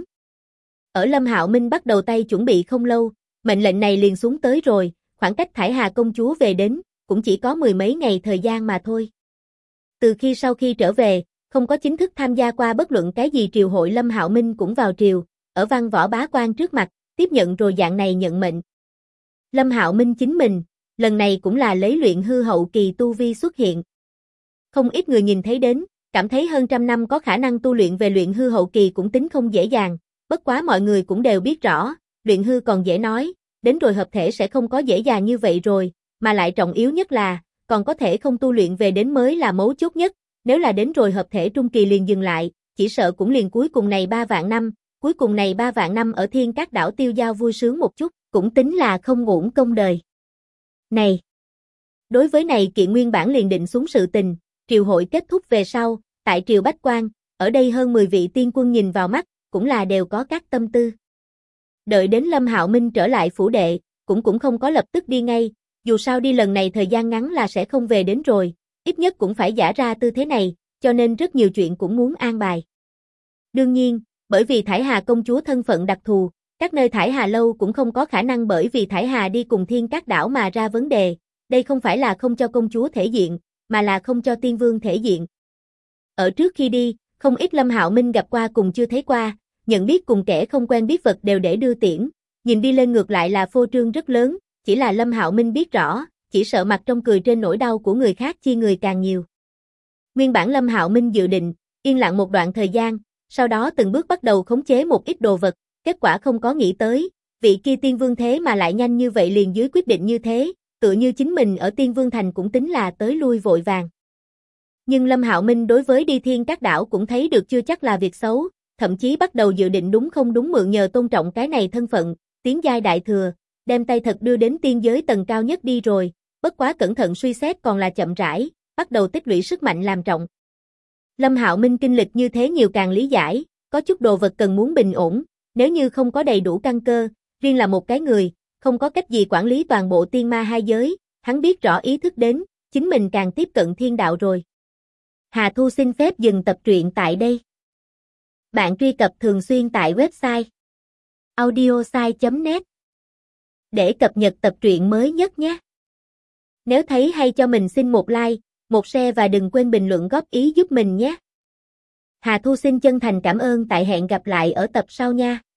Ở Lâm Hạo Minh bắt đầu tay chuẩn bị không lâu, mệnh lệnh này liền xuống tới rồi, khoảng cách Thải Hà công chúa về đến, cũng chỉ có 10 mấy ngày thời gian mà thôi. Từ khi sau khi trở về, không có chính thức tham gia qua bất luận cái gì triều hội, Lâm Hạo Minh cũng vào triều, ở văn võ bá quan trước mặt, tiếp nhận rồi dạng này nhận mệnh. Lâm Hạo Minh chính mình, lần này cũng là lấy luyện hư hậu kỳ tu vi xuất hiện. Không ít người nhìn thấy đến, cảm thấy hơn trăm năm có khả năng tu luyện về luyện hư hậu kỳ cũng tính không dễ dàng, bất quá mọi người cũng đều biết rõ, luyện hư còn dễ nói, đến rồi hợp thể sẽ không có dễ dàng như vậy rồi, mà lại trọng yếu nhất là, còn có thể không tu luyện về đến mới là mấu chốt nhất, nếu là đến rồi hợp thể trung kỳ liền dừng lại, chỉ sợ cũng liền cuối cùng này 3 vạn năm, cuối cùng này 3 vạn năm ở Thiên Các Đảo tiêu dao vui sướng một chút, cũng tính là không uổng công đời. Này! Đối với này kiện nguyên bản liền định xuống sự tình, triều hội kết thúc về sau, tại triều Bách Quan, ở đây hơn 10 vị tiên quân nhìn vào mắt, cũng là đều có các tâm tư. Đợi đến Lâm Hạo Minh trở lại phủ đệ, cũng không có lập tức đi ngay, dù sao đi lần này thời gian ngắn là sẽ không về đến rồi, ít nhất cũng phải giả ra tư thế này, cho nên rất nhiều chuyện cũng muốn an bài. Đương nhiên, bởi vì Thải Hà công chúa thân phận đặc thù, các nơi Thải Hà lâu cũng không có khả năng bởi vì Thải Hà đi cùng Thiên Các Đảo mà ra vấn đề, đây không phải là không cho công chúa thể diện, mà là không cho tiên vương thể diện. Ở trước khi đi, không ít Lâm Hạo Minh gặp qua cùng chưa thấy qua, nhận biết cùng kẻ không quen biết vật đều để đưa tiễn, nhìn đi lên ngược lại là phô trương rất lớn, chỉ là Lâm Hạo Minh biết rõ, chỉ sợ mặt trong cười trên nỗi đau của người khác chi người càng nhiều. Nguyên bản Lâm Hạo Minh dự định, yên lặng một đoạn thời gian, sau đó từng bước bắt đầu khống chế một ít đồ vật, kết quả không có nghĩ tới, vị kia tiên vương thế mà lại nhanh như vậy liền dưới quyết định như thế, tựa như chính mình ở Tiên Vương Thành cũng tính là tới lui vội vàng. Nhưng Lâm Hạo Minh đối với đi Thiên Các Đảo cũng thấy được chưa chắc là việc xấu, thậm chí bắt đầu dự định đúng không đúng mượn nhờ Tôn Trọng cái này thân phận, tiến giai đại thừa, đem tay thật đưa đến tiên giới tầng cao nhất đi rồi, bất quá cẩn thận suy xét còn là chậm rãi, bắt đầu tích lũy sức mạnh làm trọng. Lâm Hạo Minh kinh lịch như thế nhiều càng lý giải, có chút đồ vật cần muốn bình ổn, nếu như không có đầy đủ căn cơ, riêng là một cái người, không có cách gì quản lý toàn bộ tiên ma hai giới, hắn biết rõ ý thức đến, chính mình càng tiếp cận thiên đạo rồi. Hà Thu xin phép dừng tập truyện tại đây. Bạn truy cập thường xuyên tại website audiosai.net để cập nhật tập truyện mới nhất nhé. Nếu thấy hay cho mình xin một like, một share và đừng quên bình luận góp ý giúp mình nhé. Hà Thu xin chân thành cảm ơn, tại hẹn gặp lại ở tập sau nha.